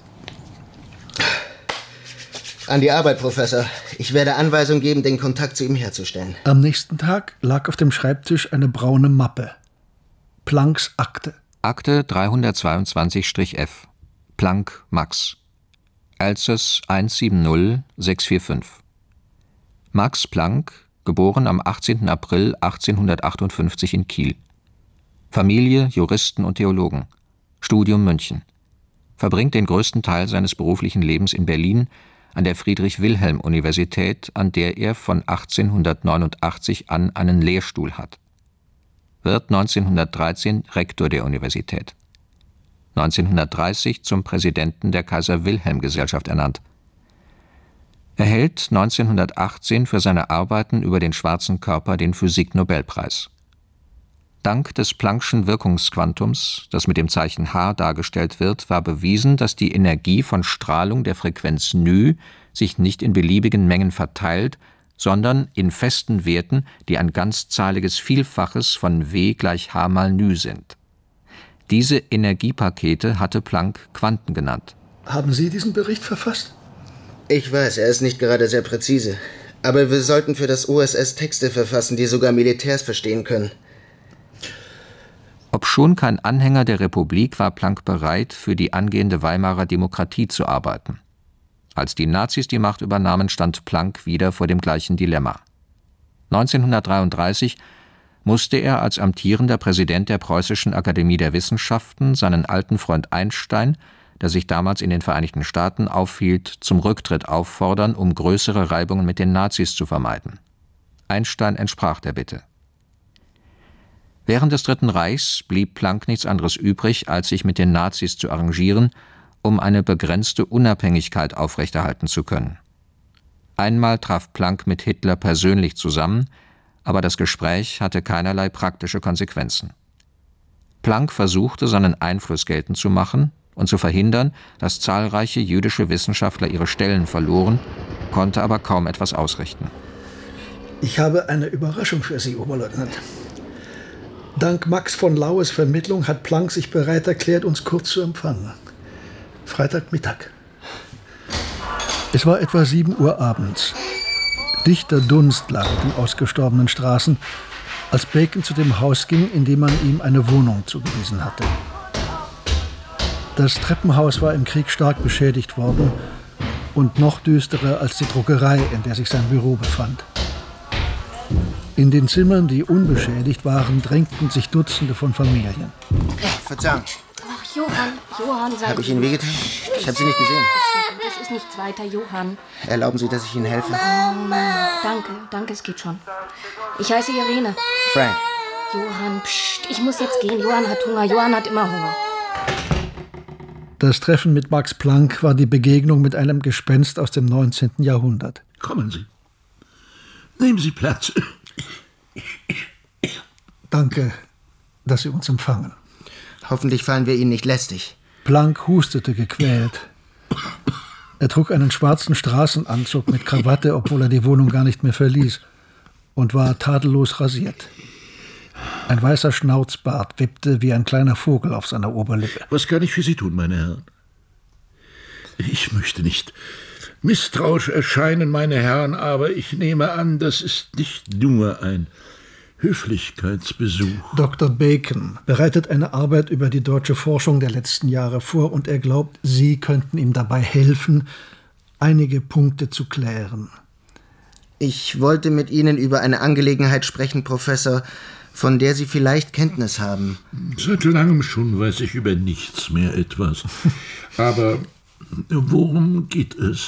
An die Arbeit, Professor. Ich werde Anweisung geben, den Kontakt zu ihm herzustellen. Am nächsten Tag lag auf dem Schreibtisch eine braune Mappe. Plancks Akte. Akte dreihundertzweiundzwanzig F. Planck, Max. Alzes eins sieben null sechs vier fünf. Max Planck, geboren am achtzehnten April achtzehnhundertachtundfünfzig in Kiel. Familie, Juristen und Theologen. Studium München. Verbringt den größten Teil seines beruflichen Lebens in Berlin an der Friedrich-Wilhelm-Universität, an der er von achtzehnhundertneunundachtzig an einen Lehrstuhl hat. Wird neunzehnhundertdreizehn Rektor der Universität. neunzehnhundertdreißig zum Präsidenten der Kaiser-Wilhelm-Gesellschaft ernannt. Erhält neunzehnhundertachtzehn für seine Arbeiten über den schwarzen Körper den Physik-Nobelpreis. Dank des Planck'schen Wirkungsquantums, das mit dem Zeichen H dargestellt wird, war bewiesen, dass die Energie von Strahlung der Frequenz ν sich nicht in beliebigen Mengen verteilt, sondern in festen Werten, die ein ganzzahliges Vielfaches von W gleich H mal ν sind. Diese Energiepakete hatte Planck Quanten genannt. Haben Sie diesen Bericht verfasst? Ich weiß, er ist nicht gerade sehr präzise. Aber wir sollten für das O S S Texte verfassen, die sogar Militärs verstehen können. Obschon kein Anhänger der Republik, war Planck bereit, für die angehende Weimarer Demokratie zu arbeiten. Als die Nazis die Macht übernahmen, stand Planck wieder vor dem gleichen Dilemma. neunzehnhundertdreiunddreißig musste er als amtierender Präsident der Preußischen Akademie der Wissenschaften seinen alten Freund Einstein, der sich damals in den Vereinigten Staaten aufhielt, zum Rücktritt auffordern, um größere Reibungen mit den Nazis zu vermeiden. Einstein entsprach der Bitte. Während des Dritten Reichs blieb Planck nichts anderes übrig, als sich mit den Nazis zu arrangieren, um eine begrenzte Unabhängigkeit aufrechterhalten zu können. Einmal traf Planck mit Hitler persönlich zusammen, aber das Gespräch hatte keinerlei praktische Konsequenzen. Planck versuchte, seinen Einfluss geltend zu machen und zu verhindern, dass zahlreiche jüdische Wissenschaftler ihre Stellen verloren, konnte aber kaum etwas ausrichten. Ich habe eine Überraschung für Sie, Oberleutnant. Dank Max von Laues Vermittlung hat Planck sich bereit erklärt, uns kurz zu empfangen. Freitagmittag. Es war etwa sieben Uhr abends. Dichter Dunst lag in den ausgestorbenen Straßen, als Bacon zu dem Haus ging, in dem man ihm eine Wohnung zugewiesen hatte. Das Treppenhaus war im Krieg stark beschädigt worden und noch düsterer als die Druckerei, in der sich sein Büro befand. In den Zimmern, die unbeschädigt waren, drängten sich Dutzende von Familien. Verzeihung. Ach, Johann, Johann, sei Habe ich Ihnen wehgetan? Ich habe Sie nicht gesehen. Das ist nichts weiter, Johann. Erlauben Sie, dass ich Ihnen helfe? Mama. Danke, danke, es geht schon. Ich heiße Irene. Frank. Johann, pst, ich muss jetzt gehen. Johann hat Hunger, Johann hat immer Hunger. Das Treffen mit Max Planck war die Begegnung mit einem Gespenst aus dem neunzehnten Jahrhundert. Kommen Sie. Nehmen Sie Platz. Danke, dass Sie uns empfangen. Hoffentlich fallen wir Ihnen nicht lästig. Planck hustete gequält. Er trug einen schwarzen Straßenanzug mit Krawatte, obwohl er die Wohnung gar nicht mehr verließ, und war tadellos rasiert. Ein weißer Schnauzbart wippte wie ein kleiner Vogel auf seiner Oberlippe. Was kann ich für Sie tun, meine Herren? Ich möchte nicht misstrauisch erscheinen, meine Herren, aber ich nehme an, das ist nicht nur ein Höflichkeitsbesuch. Doktor Bacon bereitet eine Arbeit über die deutsche Forschung der letzten Jahre vor und er glaubt, Sie könnten ihm dabei helfen, einige Punkte zu klären. Ich wollte mit Ihnen über eine Angelegenheit sprechen, Professor, von der Sie vielleicht Kenntnis haben. Seit langem schon weiß ich über nichts mehr etwas. Aber worum geht es?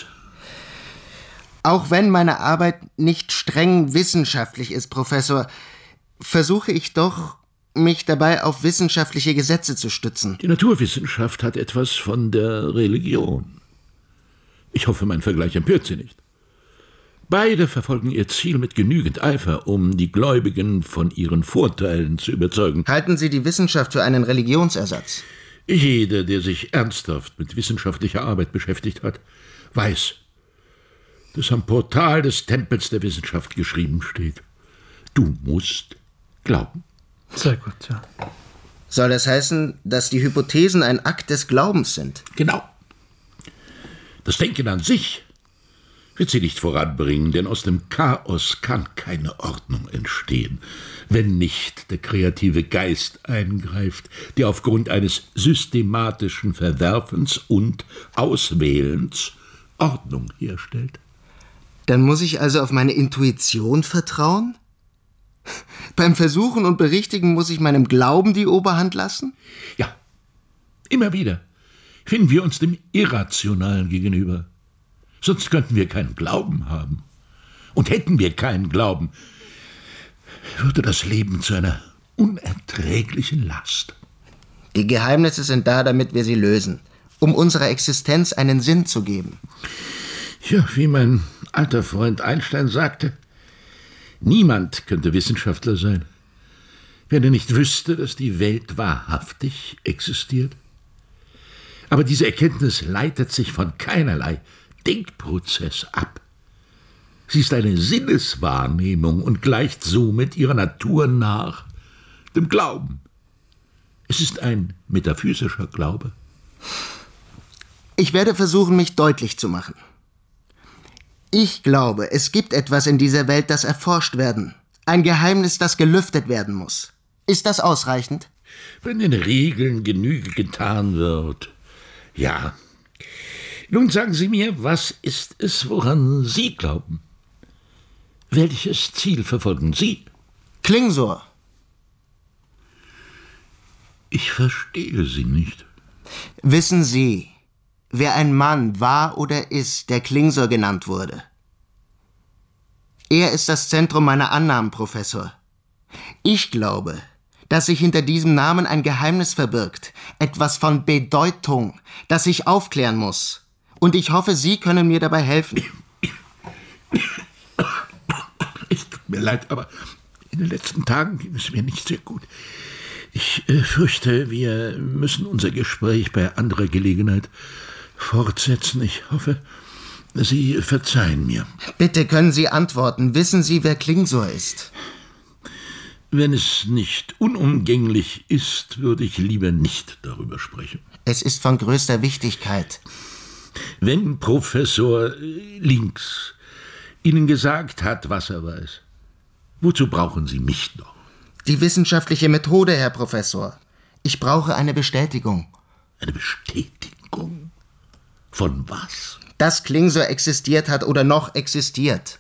Auch wenn meine Arbeit nicht streng wissenschaftlich ist, Professor, versuche ich doch, mich dabei auf wissenschaftliche Gesetze zu stützen. Die Naturwissenschaft hat etwas von der Religion. Ich hoffe, mein Vergleich empört Sie nicht. Beide verfolgen ihr Ziel mit genügend Eifer, um die Gläubigen von ihren Vorteilen zu überzeugen. Halten Sie die Wissenschaft für einen Religionsersatz? Jeder, der sich ernsthaft mit wissenschaftlicher Arbeit beschäftigt hat, weiß, dass am Portal des Tempels der Wissenschaft geschrieben steht: Du musst glauben. Sehr gut, ja. Soll das heißen, dass die Hypothesen ein Akt des Glaubens sind? Genau. Das Denken an sich wird sie nicht voranbringen, denn aus dem Chaos kann keine Ordnung entstehen, wenn nicht der kreative Geist eingreift, der aufgrund eines systematischen Verwerfens und Auswählens Ordnung herstellt. Dann muss ich also auf meine Intuition vertrauen? Beim Versuchen und Berichtigen muss ich meinem Glauben die Oberhand lassen? Ja, immer wieder finden wir uns dem Irrationalen gegenüber. Sonst könnten wir keinen Glauben haben. Und hätten wir keinen Glauben, würde das Leben zu einer unerträglichen Last. Die Geheimnisse sind da, damit wir sie lösen, um unserer Existenz einen Sinn zu geben. Ja, wie mein alter Freund Einstein sagte, niemand könnte Wissenschaftler sein, wenn er nicht wüsste, dass die Welt wahrhaftig existiert. Aber diese Erkenntnis leitet sich von keinerlei Denkprozess ab. Sie ist eine Sinneswahrnehmung und gleicht somit ihrer Natur nach dem Glauben. Es ist ein metaphysischer Glaube. Ich werde versuchen, mich deutlich zu machen. Ich glaube, es gibt etwas in dieser Welt, das erforscht werden. Ein Geheimnis, das gelüftet werden muss. Ist das ausreichend? wenn den Regeln Genüge getan wird. Ja. Nun sagen Sie mir, was ist es, woran Sie glauben? Welches Ziel verfolgen Sie? Klingsor. Ich verstehe Sie nicht. Wissen Sie, wer ein Mann war oder ist, der Klingsor genannt wurde? Er ist das Zentrum meiner Annahmen, Professor. Ich glaube, dass sich hinter diesem Namen ein Geheimnis verbirgt, etwas von Bedeutung, das ich aufklären muss. Und ich hoffe, Sie können mir dabei helfen. Es tut mir leid, aber in den letzten Tagen ging es mir nicht sehr gut. Ich äh, fürchte, wir müssen unser Gespräch bei anderer Gelegenheit fortsetzen. Ich hoffe, Sie verzeihen mir. Bitte können Sie antworten. Wissen Sie, wer Klingsor ist? Wenn es nicht unumgänglich ist, würde ich lieber nicht darüber sprechen. Es ist von größter Wichtigkeit. Wenn Professor Links Ihnen gesagt hat, was er weiß, wozu brauchen Sie mich noch? Die wissenschaftliche Methode, Herr Professor. Ich brauche eine Bestätigung. Eine Bestätigung? Von was? Dass Klingsor existiert hat oder noch existiert.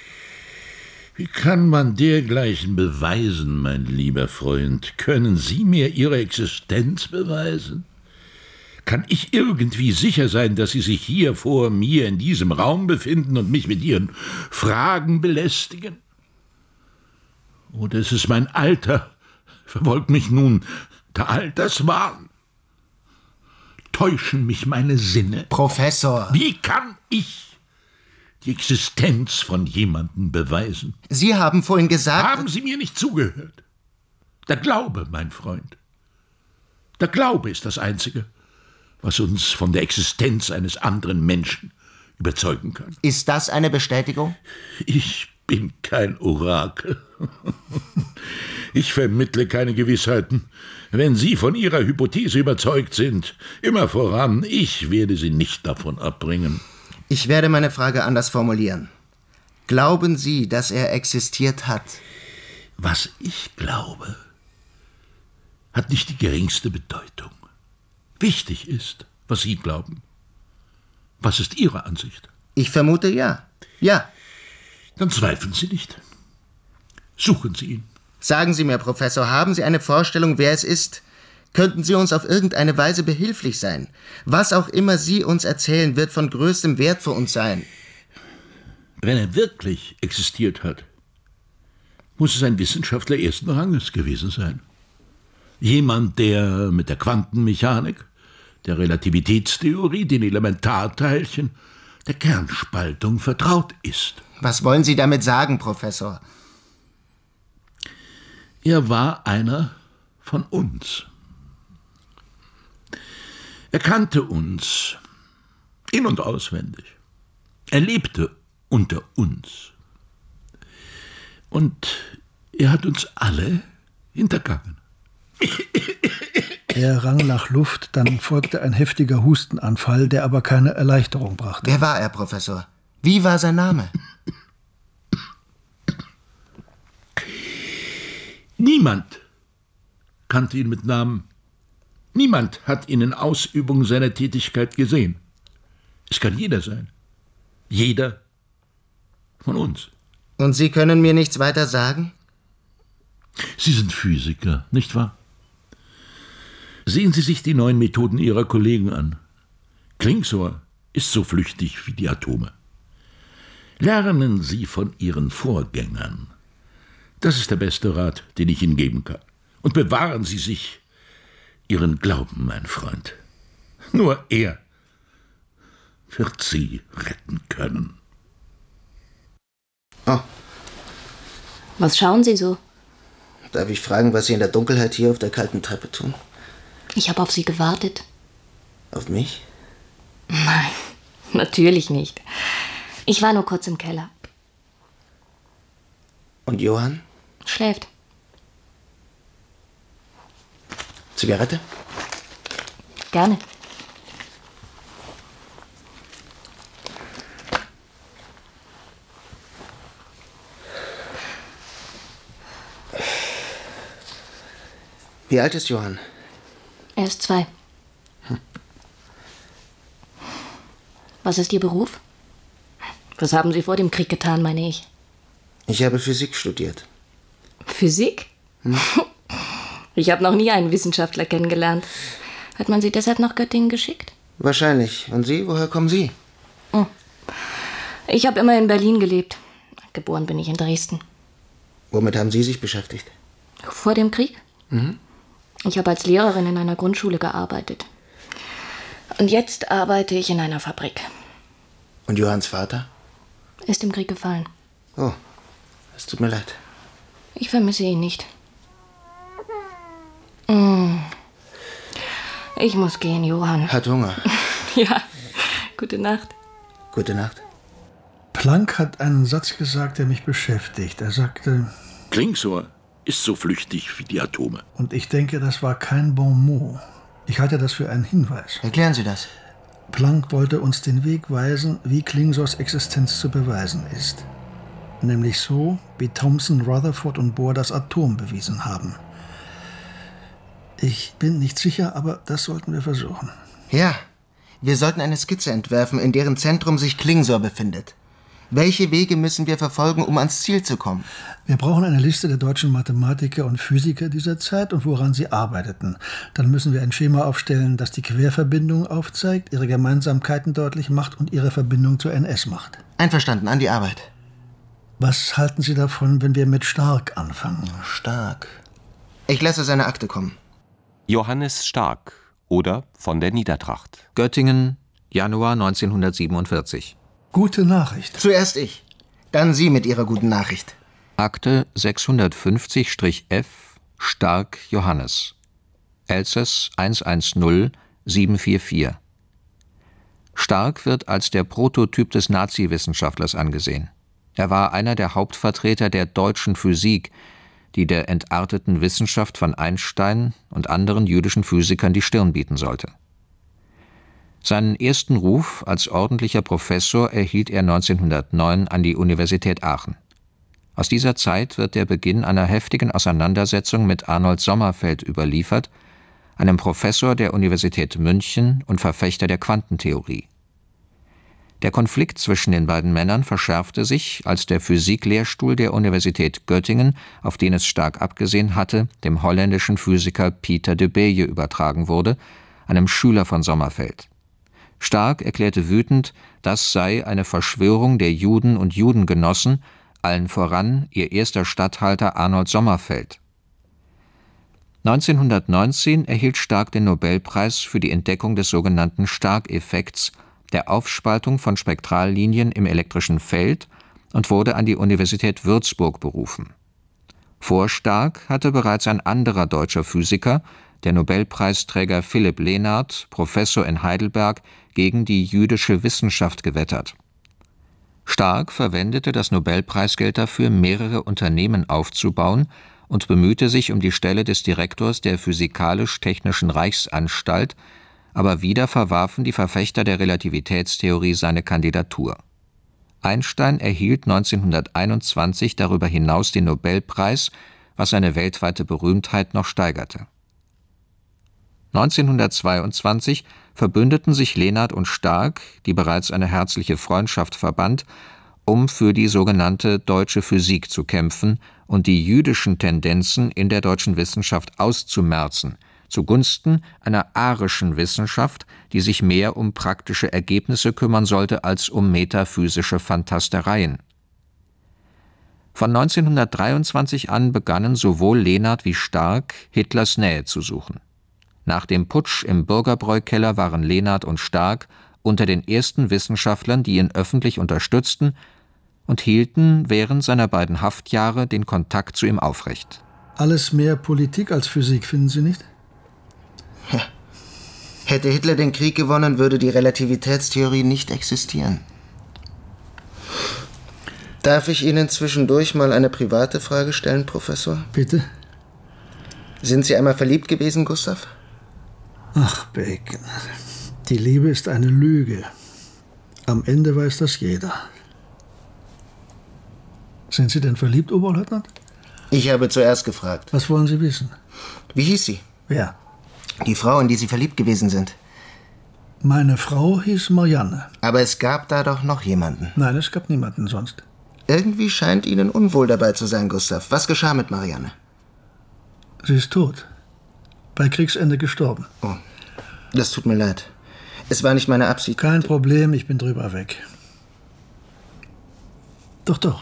Wie kann man dergleichen beweisen, mein lieber Freund? Können Sie mir Ihre Existenz beweisen? Kann ich irgendwie sicher sein, dass Sie sich hier vor mir in diesem Raum befinden und mich mit Ihren Fragen belästigen? Oder ist es mein Alter? Verfolgt mich nun der Alterswahn? Täuschen mich meine Sinne? Professor! Wie kann ich die Existenz von jemandem beweisen? Sie haben vorhin gesagt... Haben Sie mir nicht zugehört? Der Glaube, mein Freund. Der Glaube ist das Einzige, was uns von der Existenz eines anderen Menschen überzeugen kann. Ist das eine Bestätigung? Ich bin kein Orakel. Ich vermittle keine Gewissheiten. Wenn Sie von Ihrer Hypothese überzeugt sind, immer voran, ich werde Sie nicht davon abbringen. Ich werde meine Frage anders formulieren. Glauben Sie, dass er existiert hat? Was ich glaube, hat nicht die geringste Bedeutung. Wichtig ist, was Sie glauben. Was ist Ihre Ansicht? Ich vermute ja. Ja. Dann zweifeln Sie nicht. Suchen Sie ihn. Sagen Sie mir, Professor, haben Sie eine Vorstellung, wer es ist? Könnten Sie uns auf irgendeine Weise behilflich sein? Was auch immer Sie uns erzählen, wird von größtem Wert für uns sein. Wenn er wirklich existiert hat, muss es ein Wissenschaftler ersten Ranges gewesen sein. Jemand, der mit der Quantenmechanik, der Relativitätstheorie, den Elementarteilchen, der Kernspaltung vertraut ist. Was wollen Sie damit sagen, Professor? Er war einer von uns. Er kannte uns in- und auswendig. Er lebte unter uns. Und er hat uns alle hintergangen. Er rang nach Luft, dann folgte ein heftiger Hustenanfall, der aber keine Erleichterung brachte. Wer war er, Professor? Wie war sein Name? Niemand kannte ihn mit Namen. Niemand hat ihn in Ausübung seiner Tätigkeit gesehen. Es kann jeder sein. Jeder von uns. Und Sie können mir nichts weiter sagen? Sie sind Physiker, nicht wahr? Sehen Sie sich die neuen Methoden Ihrer Kollegen an. Klingsor ist so flüchtig wie die Atome. Lernen Sie von Ihren Vorgängern. Das ist der beste Rat, den ich Ihnen geben kann. Und bewahren Sie sich Ihren Glauben, mein Freund. Nur er wird Sie retten können. Oh. Was schauen Sie so? Darf ich fragen, was Sie in der Dunkelheit hier auf der kalten Treppe tun? Ich habe auf Sie gewartet. Auf mich? Nein, natürlich nicht. Ich war nur kurz im Keller. Und Johann? Schläft. Zigarette? Gerne. Wir Wie alt ist Johann? Er ist zwei. Hm. Was ist Ihr Beruf? Was haben Sie vor dem Krieg getan, meine ich? Ich habe Physik studiert. Physik? Hm? Ich habe noch nie einen Wissenschaftler kennengelernt. Hat man Sie deshalb nach Göttingen geschickt? Wahrscheinlich. Und Sie? Woher kommen Sie? Hm. Ich habe immer in Berlin gelebt. Geboren bin ich in Dresden. Womit haben Sie sich beschäftigt? Vor dem Krieg? Mhm. Ich habe als Lehrerin in einer Grundschule gearbeitet. Und jetzt arbeite ich in einer Fabrik. Und Johanns Vater? Ist im Krieg gefallen. Oh, es tut mir leid. Ich vermisse ihn nicht. Mm. Ich muss gehen, Johann. Hat Hunger. Ja, gute Nacht. Gute Nacht. Planck hat einen Satz gesagt, der mich beschäftigt. Er sagte: Klingsor ist so flüchtig wie die Atome. Und ich denke, das war kein Bon mot. Ich halte das für einen Hinweis. Erklären Sie das. Planck wollte uns den Weg weisen, wie Klingsors Existenz zu beweisen ist. Nämlich so, wie Thomson, Rutherford und Bohr das Atom bewiesen haben. Ich bin nicht sicher, aber das sollten wir versuchen. Ja, wir sollten eine Skizze entwerfen, in deren Zentrum sich Klingsor befindet. Welche Wege müssen wir verfolgen, um ans Ziel zu kommen? Wir brauchen eine Liste der deutschen Mathematiker und Physiker dieser Zeit und woran sie arbeiteten. Dann müssen wir ein Schema aufstellen, das die Querverbindung aufzeigt, ihre Gemeinsamkeiten deutlich macht und ihre Verbindung zur N S macht. Einverstanden, an die Arbeit. Was halten Sie davon, wenn wir mit Stark anfangen? Stark. Ich lasse seine Akte kommen. Johannes Stark oder von der Niedertracht. Göttingen, Januar neunzehnhundertsiebenundvierzig. Gute Nachricht. Zuerst ich, dann Sie mit Ihrer guten Nachricht. Akte sechshundertfünfzig F, Stark Johannes. Elsass eins eins null sieben vier vier. Stark wird als der Prototyp des Nazi-Wissenschaftlers angesehen. Er war einer der Hauptvertreter der deutschen Physik, die der entarteten Wissenschaft von Einstein und anderen jüdischen Physikern die Stirn bieten sollte. Seinen ersten Ruf als ordentlicher Professor erhielt er neunzehnhundertneun an die Universität Aachen. Aus dieser Zeit wird der Beginn einer heftigen Auseinandersetzung mit Arnold Sommerfeld überliefert, einem Professor der Universität München und Verfechter der Quantentheorie. Der Konflikt zwischen den beiden Männern verschärfte sich, als der Physiklehrstuhl der Universität Göttingen, auf den es Stark abgesehen hatte, dem holländischen Physiker Pieter de Beje übertragen wurde, einem Schüler von Sommerfeld. Stark erklärte wütend, das sei eine Verschwörung der Juden und Judengenossen, allen voran ihr erster Statthalter Arnold Sommerfeld. neunzehnhundertneunzehn erhielt Stark den Nobelpreis für die Entdeckung des sogenannten Stark-Effekts, der Aufspaltung von Spektrallinien im elektrischen Feld, und wurde an die Universität Würzburg berufen. Vor Stark hatte bereits ein anderer deutscher Physiker, der Nobelpreisträger Philipp Lenard, Professor in Heidelberg, gegen die jüdische Wissenschaft gewettert. Stark verwendete das Nobelpreisgeld dafür, mehrere Unternehmen aufzubauen, und bemühte sich um die Stelle des Direktors der Physikalisch-Technischen Reichsanstalt, aber wieder verwarfen die Verfechter der Relativitätstheorie seine Kandidatur. Einstein erhielt neunzehnhunderteinundzwanzig darüber hinaus den Nobelpreis, was seine weltweite Berühmtheit noch steigerte. neunzehnhundertzweiundzwanzig verbündeten sich Lenard und Stark, die bereits eine herzliche Freundschaft verband, um für die sogenannte deutsche Physik zu kämpfen und die jüdischen Tendenzen in der deutschen Wissenschaft auszumerzen, zugunsten einer arischen Wissenschaft, die sich mehr um praktische Ergebnisse kümmern sollte als um metaphysische Fantastereien. Von neunzehnhundertdreiundzwanzig an begannen sowohl Lenard wie Stark, Hitlers Nähe zu suchen. Nach dem Putsch im Bürgerbräukeller waren Lenard und Stark unter den ersten Wissenschaftlern, die ihn öffentlich unterstützten und hielten während seiner beiden Haftjahre den Kontakt zu ihm aufrecht. Alles mehr Politik als Physik, finden Sie nicht? Ja. Hätte Hitler den Krieg gewonnen, würde die Relativitätstheorie nicht existieren. Darf ich Ihnen zwischendurch mal eine private Frage stellen, Professor? Bitte? Sind Sie einmal verliebt gewesen, Gustav? Ach, Bacon. Die Liebe ist eine Lüge. Am Ende weiß das jeder. Sind Sie denn verliebt, Oberleutnant? Ich habe zuerst gefragt. Was wollen Sie wissen? Wie hieß sie? Wer? Die Frau, in die Sie verliebt gewesen sind. Meine Frau hieß Marianne. Aber es gab da doch noch jemanden. Nein, es gab niemanden sonst. Irgendwie scheint Ihnen unwohl dabei zu sein, Gustav. Was geschah mit Marianne? Sie ist tot. Bei Kriegsende gestorben. Oh, das tut mir leid. Es war nicht meine Absicht. Kein Problem, ich bin drüber weg. Doch, doch.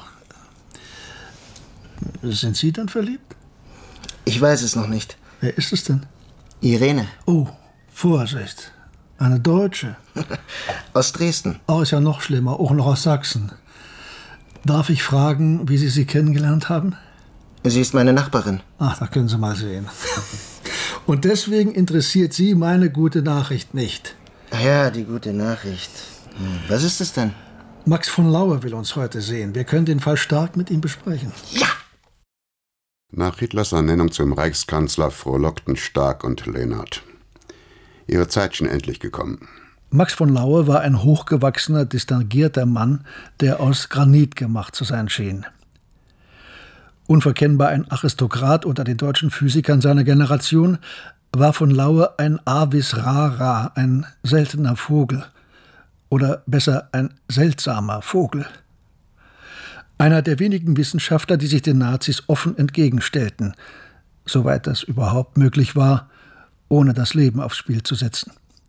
Sind Sie dann verliebt? Ich weiß es noch nicht. Wer ist es denn? Irene. Oh, Vorsicht. Eine Deutsche. Aus Dresden. Oh, ist ja noch schlimmer, auch noch aus Sachsen. Darf ich fragen, wie Sie sie kennengelernt haben? Sie ist meine Nachbarin. Ach, da können Sie mal sehen. Und deswegen interessiert Sie meine gute Nachricht nicht. Ja, die gute Nachricht. Hm. Was ist es denn? Max von Laue will uns heute sehen. Wir können den Fall Stark mit ihm besprechen. Ja! Nach Hitlers Ernennung zum Reichskanzler frohlockten Stark und Lenard. Ihre Zeit schien endlich gekommen. Max von Laue war ein hochgewachsener, distinguierter Mann, der aus Granit gemacht zu sein schien. Unverkennbar ein Aristokrat unter den deutschen Physikern seiner Generation, war von Laue ein Avis rara, ein seltener Vogel. Oder besser, ein seltsamer Vogel. Einer der wenigen Wissenschaftler, die sich den Nazis offen entgegenstellten, soweit das überhaupt möglich war, ohne das Leben aufs Spiel zu setzen.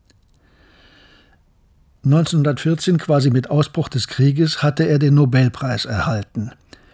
neunzehnhundertvierzehn, quasi mit Ausbruch des Krieges, hatte er den Nobelpreis erhalten.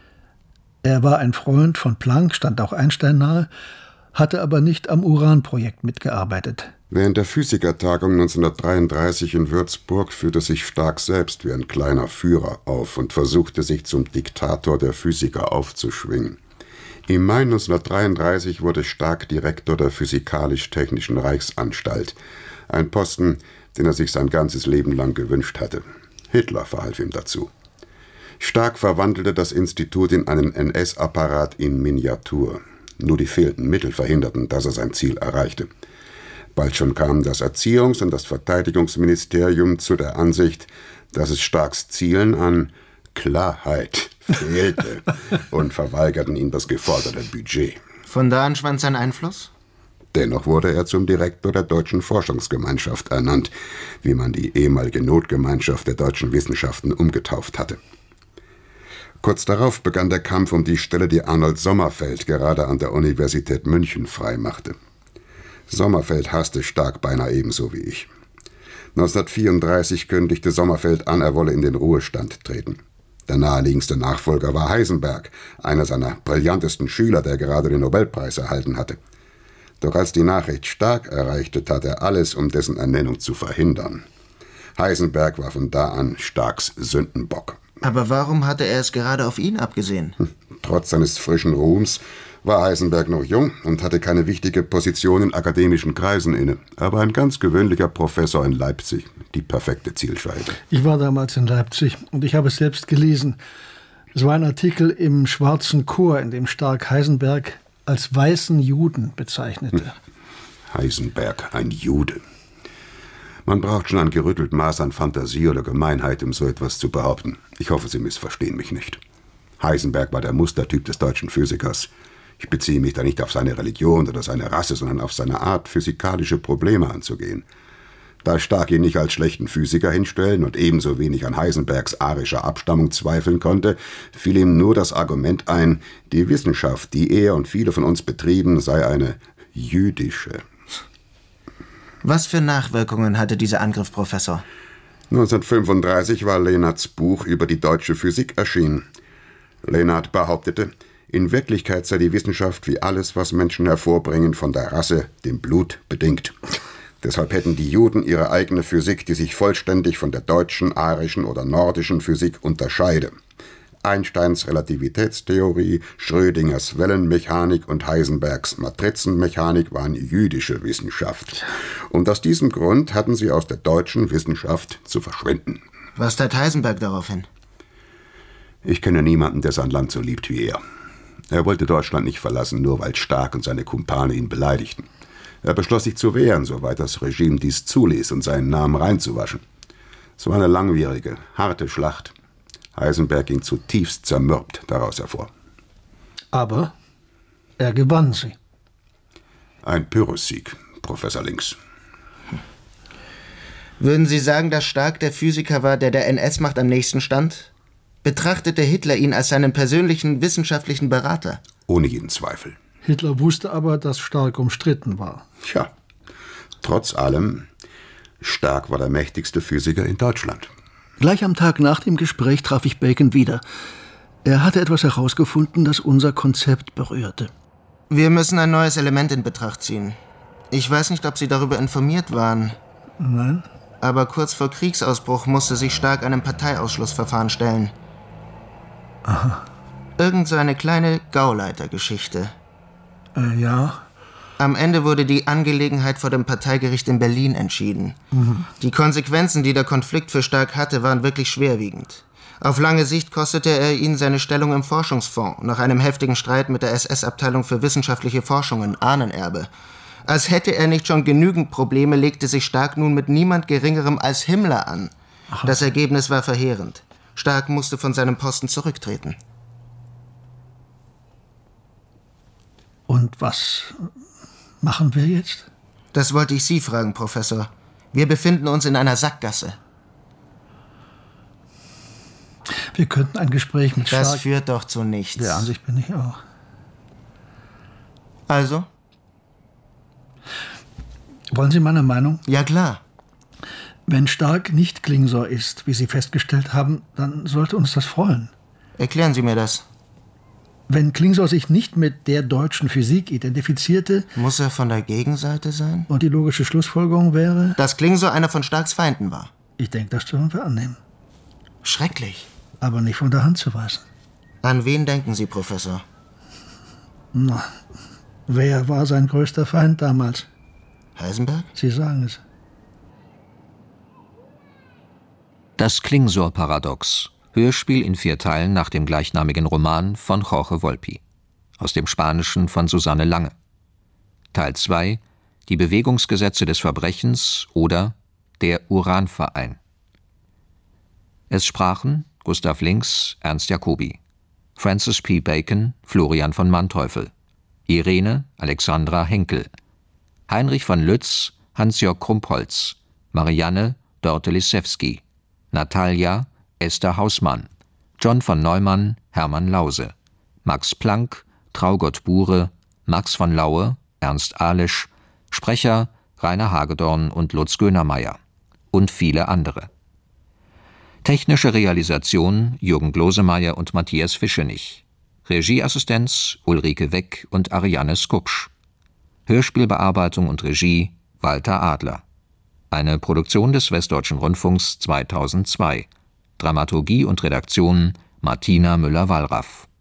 Er war ein Freund von Planck, stand auch Einstein nahe, hatte aber nicht am Uranprojekt mitgearbeitet. Während der Physikertagung neunzehnhundertdreiunddreißig in Würzburg führte sich Stark selbst wie ein kleiner Führer auf und versuchte sich zum Diktator der Physiker aufzuschwingen. Im Mai neunzehnhundertdreiunddreißig wurde Stark Direktor der Physikalisch-Technischen Reichsanstalt, ein Posten, den er sich sein ganzes Leben lang gewünscht hatte. Hitler verhalf ihm dazu. Stark verwandelte das Institut in einen N S-Apparat in Miniatur. Nur die fehlenden Mittel verhinderten, dass er sein Ziel erreichte. Bald schon kamen das Erziehungs- und das Verteidigungsministerium zu der Ansicht, dass es Starks Zielen an Klarheit fehlte und verweigerten ihm das geforderte Budget. Von da an schwand sein Einfluss? Dennoch wurde er zum Direktor der Deutschen Forschungsgemeinschaft ernannt, wie man die ehemalige Notgemeinschaft der deutschen Wissenschaften umgetauft hatte. Kurz darauf begann der Kampf um die Stelle, die Arnold Sommerfeld gerade an der Universität München freimachte. Sommerfeld hasste Stark beinahe ebenso wie ich. neunzehnhundertvierunddreißig kündigte Sommerfeld an, er wolle in den Ruhestand treten. Der naheliegendste Nachfolger war Heisenberg, einer seiner brillantesten Schüler, der gerade den Nobelpreis erhalten hatte. Doch als die Nachricht Stark erreichte, tat er alles, um dessen Ernennung zu verhindern. Heisenberg war von da an Starks Sündenbock. Aber warum hatte er es gerade auf ihn abgesehen? Hm. Trotz seines frischen Ruhms war Heisenberg noch jung und hatte keine wichtige Position in akademischen Kreisen inne. Er war ein ganz gewöhnlicher Professor in Leipzig, die perfekte Zielscheibe. Ich war damals in Leipzig und ich habe es selbst gelesen. Es war ein Artikel im Schwarzen Chor, in dem Stark Heisenberg als weißen Juden bezeichnete. Hm. Heisenberg, ein Jude. Man braucht schon ein gerüttelt Maß an Fantasie oder Gemeinheit, um so etwas zu behaupten. Ich hoffe, Sie missverstehen mich nicht. Heisenberg war der Mustertyp des deutschen Physikers. Ich beziehe mich da nicht auf seine Religion oder seine Rasse, sondern auf seine Art, physikalische Probleme anzugehen. Da Stark ihn nicht als schlechten Physiker hinstellen und ebenso wenig an Heisenbergs arischer Abstammung zweifeln konnte, fiel ihm nur das Argument ein, die Wissenschaft, die er und viele von uns betrieben, sei eine jüdische. Was für Nachwirkungen hatte dieser Angriff, Professor? neunzehnhundertfünfunddreißig war Lenards Buch über die deutsche Physik erschienen. Lenard behauptete, in Wirklichkeit sei die Wissenschaft wie alles, was Menschen hervorbringen, von der Rasse, dem Blut, bedingt. Deshalb hätten die Juden ihre eigene Physik, die sich vollständig von der deutschen, arischen oder nordischen Physik unterscheide. Einsteins Relativitätstheorie, Schrödingers Wellenmechanik und Heisenbergs Matrizenmechanik waren jüdische Wissenschaft. Und aus diesem Grund hatten sie aus der deutschen Wissenschaft zu verschwinden. Was tat Heisenberg daraufhin? Ich kenne niemanden, der sein Land so liebt wie er. Er wollte Deutschland nicht verlassen, nur weil Stark und seine Kumpane ihn beleidigten. Er beschloss sich zu wehren, soweit das Regime dies zuließ, und seinen Namen reinzuwaschen. Es war eine langwierige, harte Schlacht. Heisenberg ging zutiefst zermürbt daraus hervor. Aber er gewann sie. Ein Pyrrhussieg, Professor Links. Würden Sie sagen, dass Stark der Physiker war, der der N S-Macht am nächsten stand? Betrachtete Hitler ihn als seinen persönlichen wissenschaftlichen Berater? Ohne jeden Zweifel. Hitler wusste aber, dass Stark umstritten war. Tja, trotz allem, Stark war der mächtigste Physiker in Deutschland. Gleich am Tag nach dem Gespräch traf ich Bacon wieder. Er hatte etwas herausgefunden, das unser Konzept berührte. Wir müssen ein neues Element in Betracht ziehen. Ich weiß nicht, ob Sie darüber informiert waren. Nein. Aber kurz vor Kriegsausbruch musste sich Stark einem Parteiausschlussverfahren stellen. Aha. Irgend so eine kleine Gauleitergeschichte. Äh, ja. Am Ende wurde die Angelegenheit vor dem Parteigericht in Berlin entschieden. Mhm. Die Konsequenzen, die der Konflikt für Stark hatte, waren wirklich schwerwiegend. Auf lange Sicht kostete er ihn seine Stellung im Forschungsfonds, nach einem heftigen Streit mit der S S-Abteilung für wissenschaftliche Forschungen, Ahnenerbe. Als hätte er nicht schon genügend Probleme, legte sich Stark nun mit niemand Geringerem als Himmler an. Aha. Das Ergebnis war verheerend. Stark musste von seinem Posten zurücktreten. Und was machen wir jetzt? Das wollte ich Sie fragen, Professor. Wir befinden uns in einer Sackgasse. Wir könnten ein Gespräch mit Stark... Das führt doch zu nichts. Der Ansicht bin ich auch. Also? Wollen Sie meine Meinung? Ja, klar. Wenn Stark nicht Klingsor ist, wie Sie festgestellt haben, dann sollte uns das freuen. Erklären Sie mir das. Wenn Klingsor sich nicht mit der deutschen Physik identifizierte... Muss er von der Gegenseite sein? Und die logische Schlussfolgerung wäre... Dass Klingsor einer von Starks Feinden war. Ich denke, das dürfen wir annehmen. Schrecklich. Aber nicht von der Hand zu weisen. An wen denken Sie, Professor? Na, wer war sein größter Feind damals? Heisenberg? Sie sagen es. Das Klingsor-Paradox. Hörspiel in vier Teilen nach dem gleichnamigen Roman von Jorge Volpi. Aus dem Spanischen von Susanne Lange. Teil zwei. Die Bewegungsgesetze des Verbrechens oder Der Uranverein. Es sprachen Gustav Links, Ernst Jacobi, Francis P. Bacon, Florian von Manteuffel, Irene, Alexandra Henkel, Heinrich von Lütz, Hans-Jörg Krumpholz, Marianne, Dörte Lissewski, Natalia, Esther Hausmann, John von Neumann, Hermann Lause, Max Planck, Traugott Bure, Max von Laue, Ernst Ahlesch, Sprecher Rainer Hagedorn und Lutz Gönermeier und viele andere. Technische Realisation Jürgen Glosemeyer und Matthias Fischenich. Regieassistenz Ulrike Weck und Ariane Skupsch. Hörspielbearbeitung und Regie Walter Adler. Eine Produktion des Westdeutschen Rundfunks zweitausendzwei. Dramaturgie und Redaktion Martina Müller-Wallraff.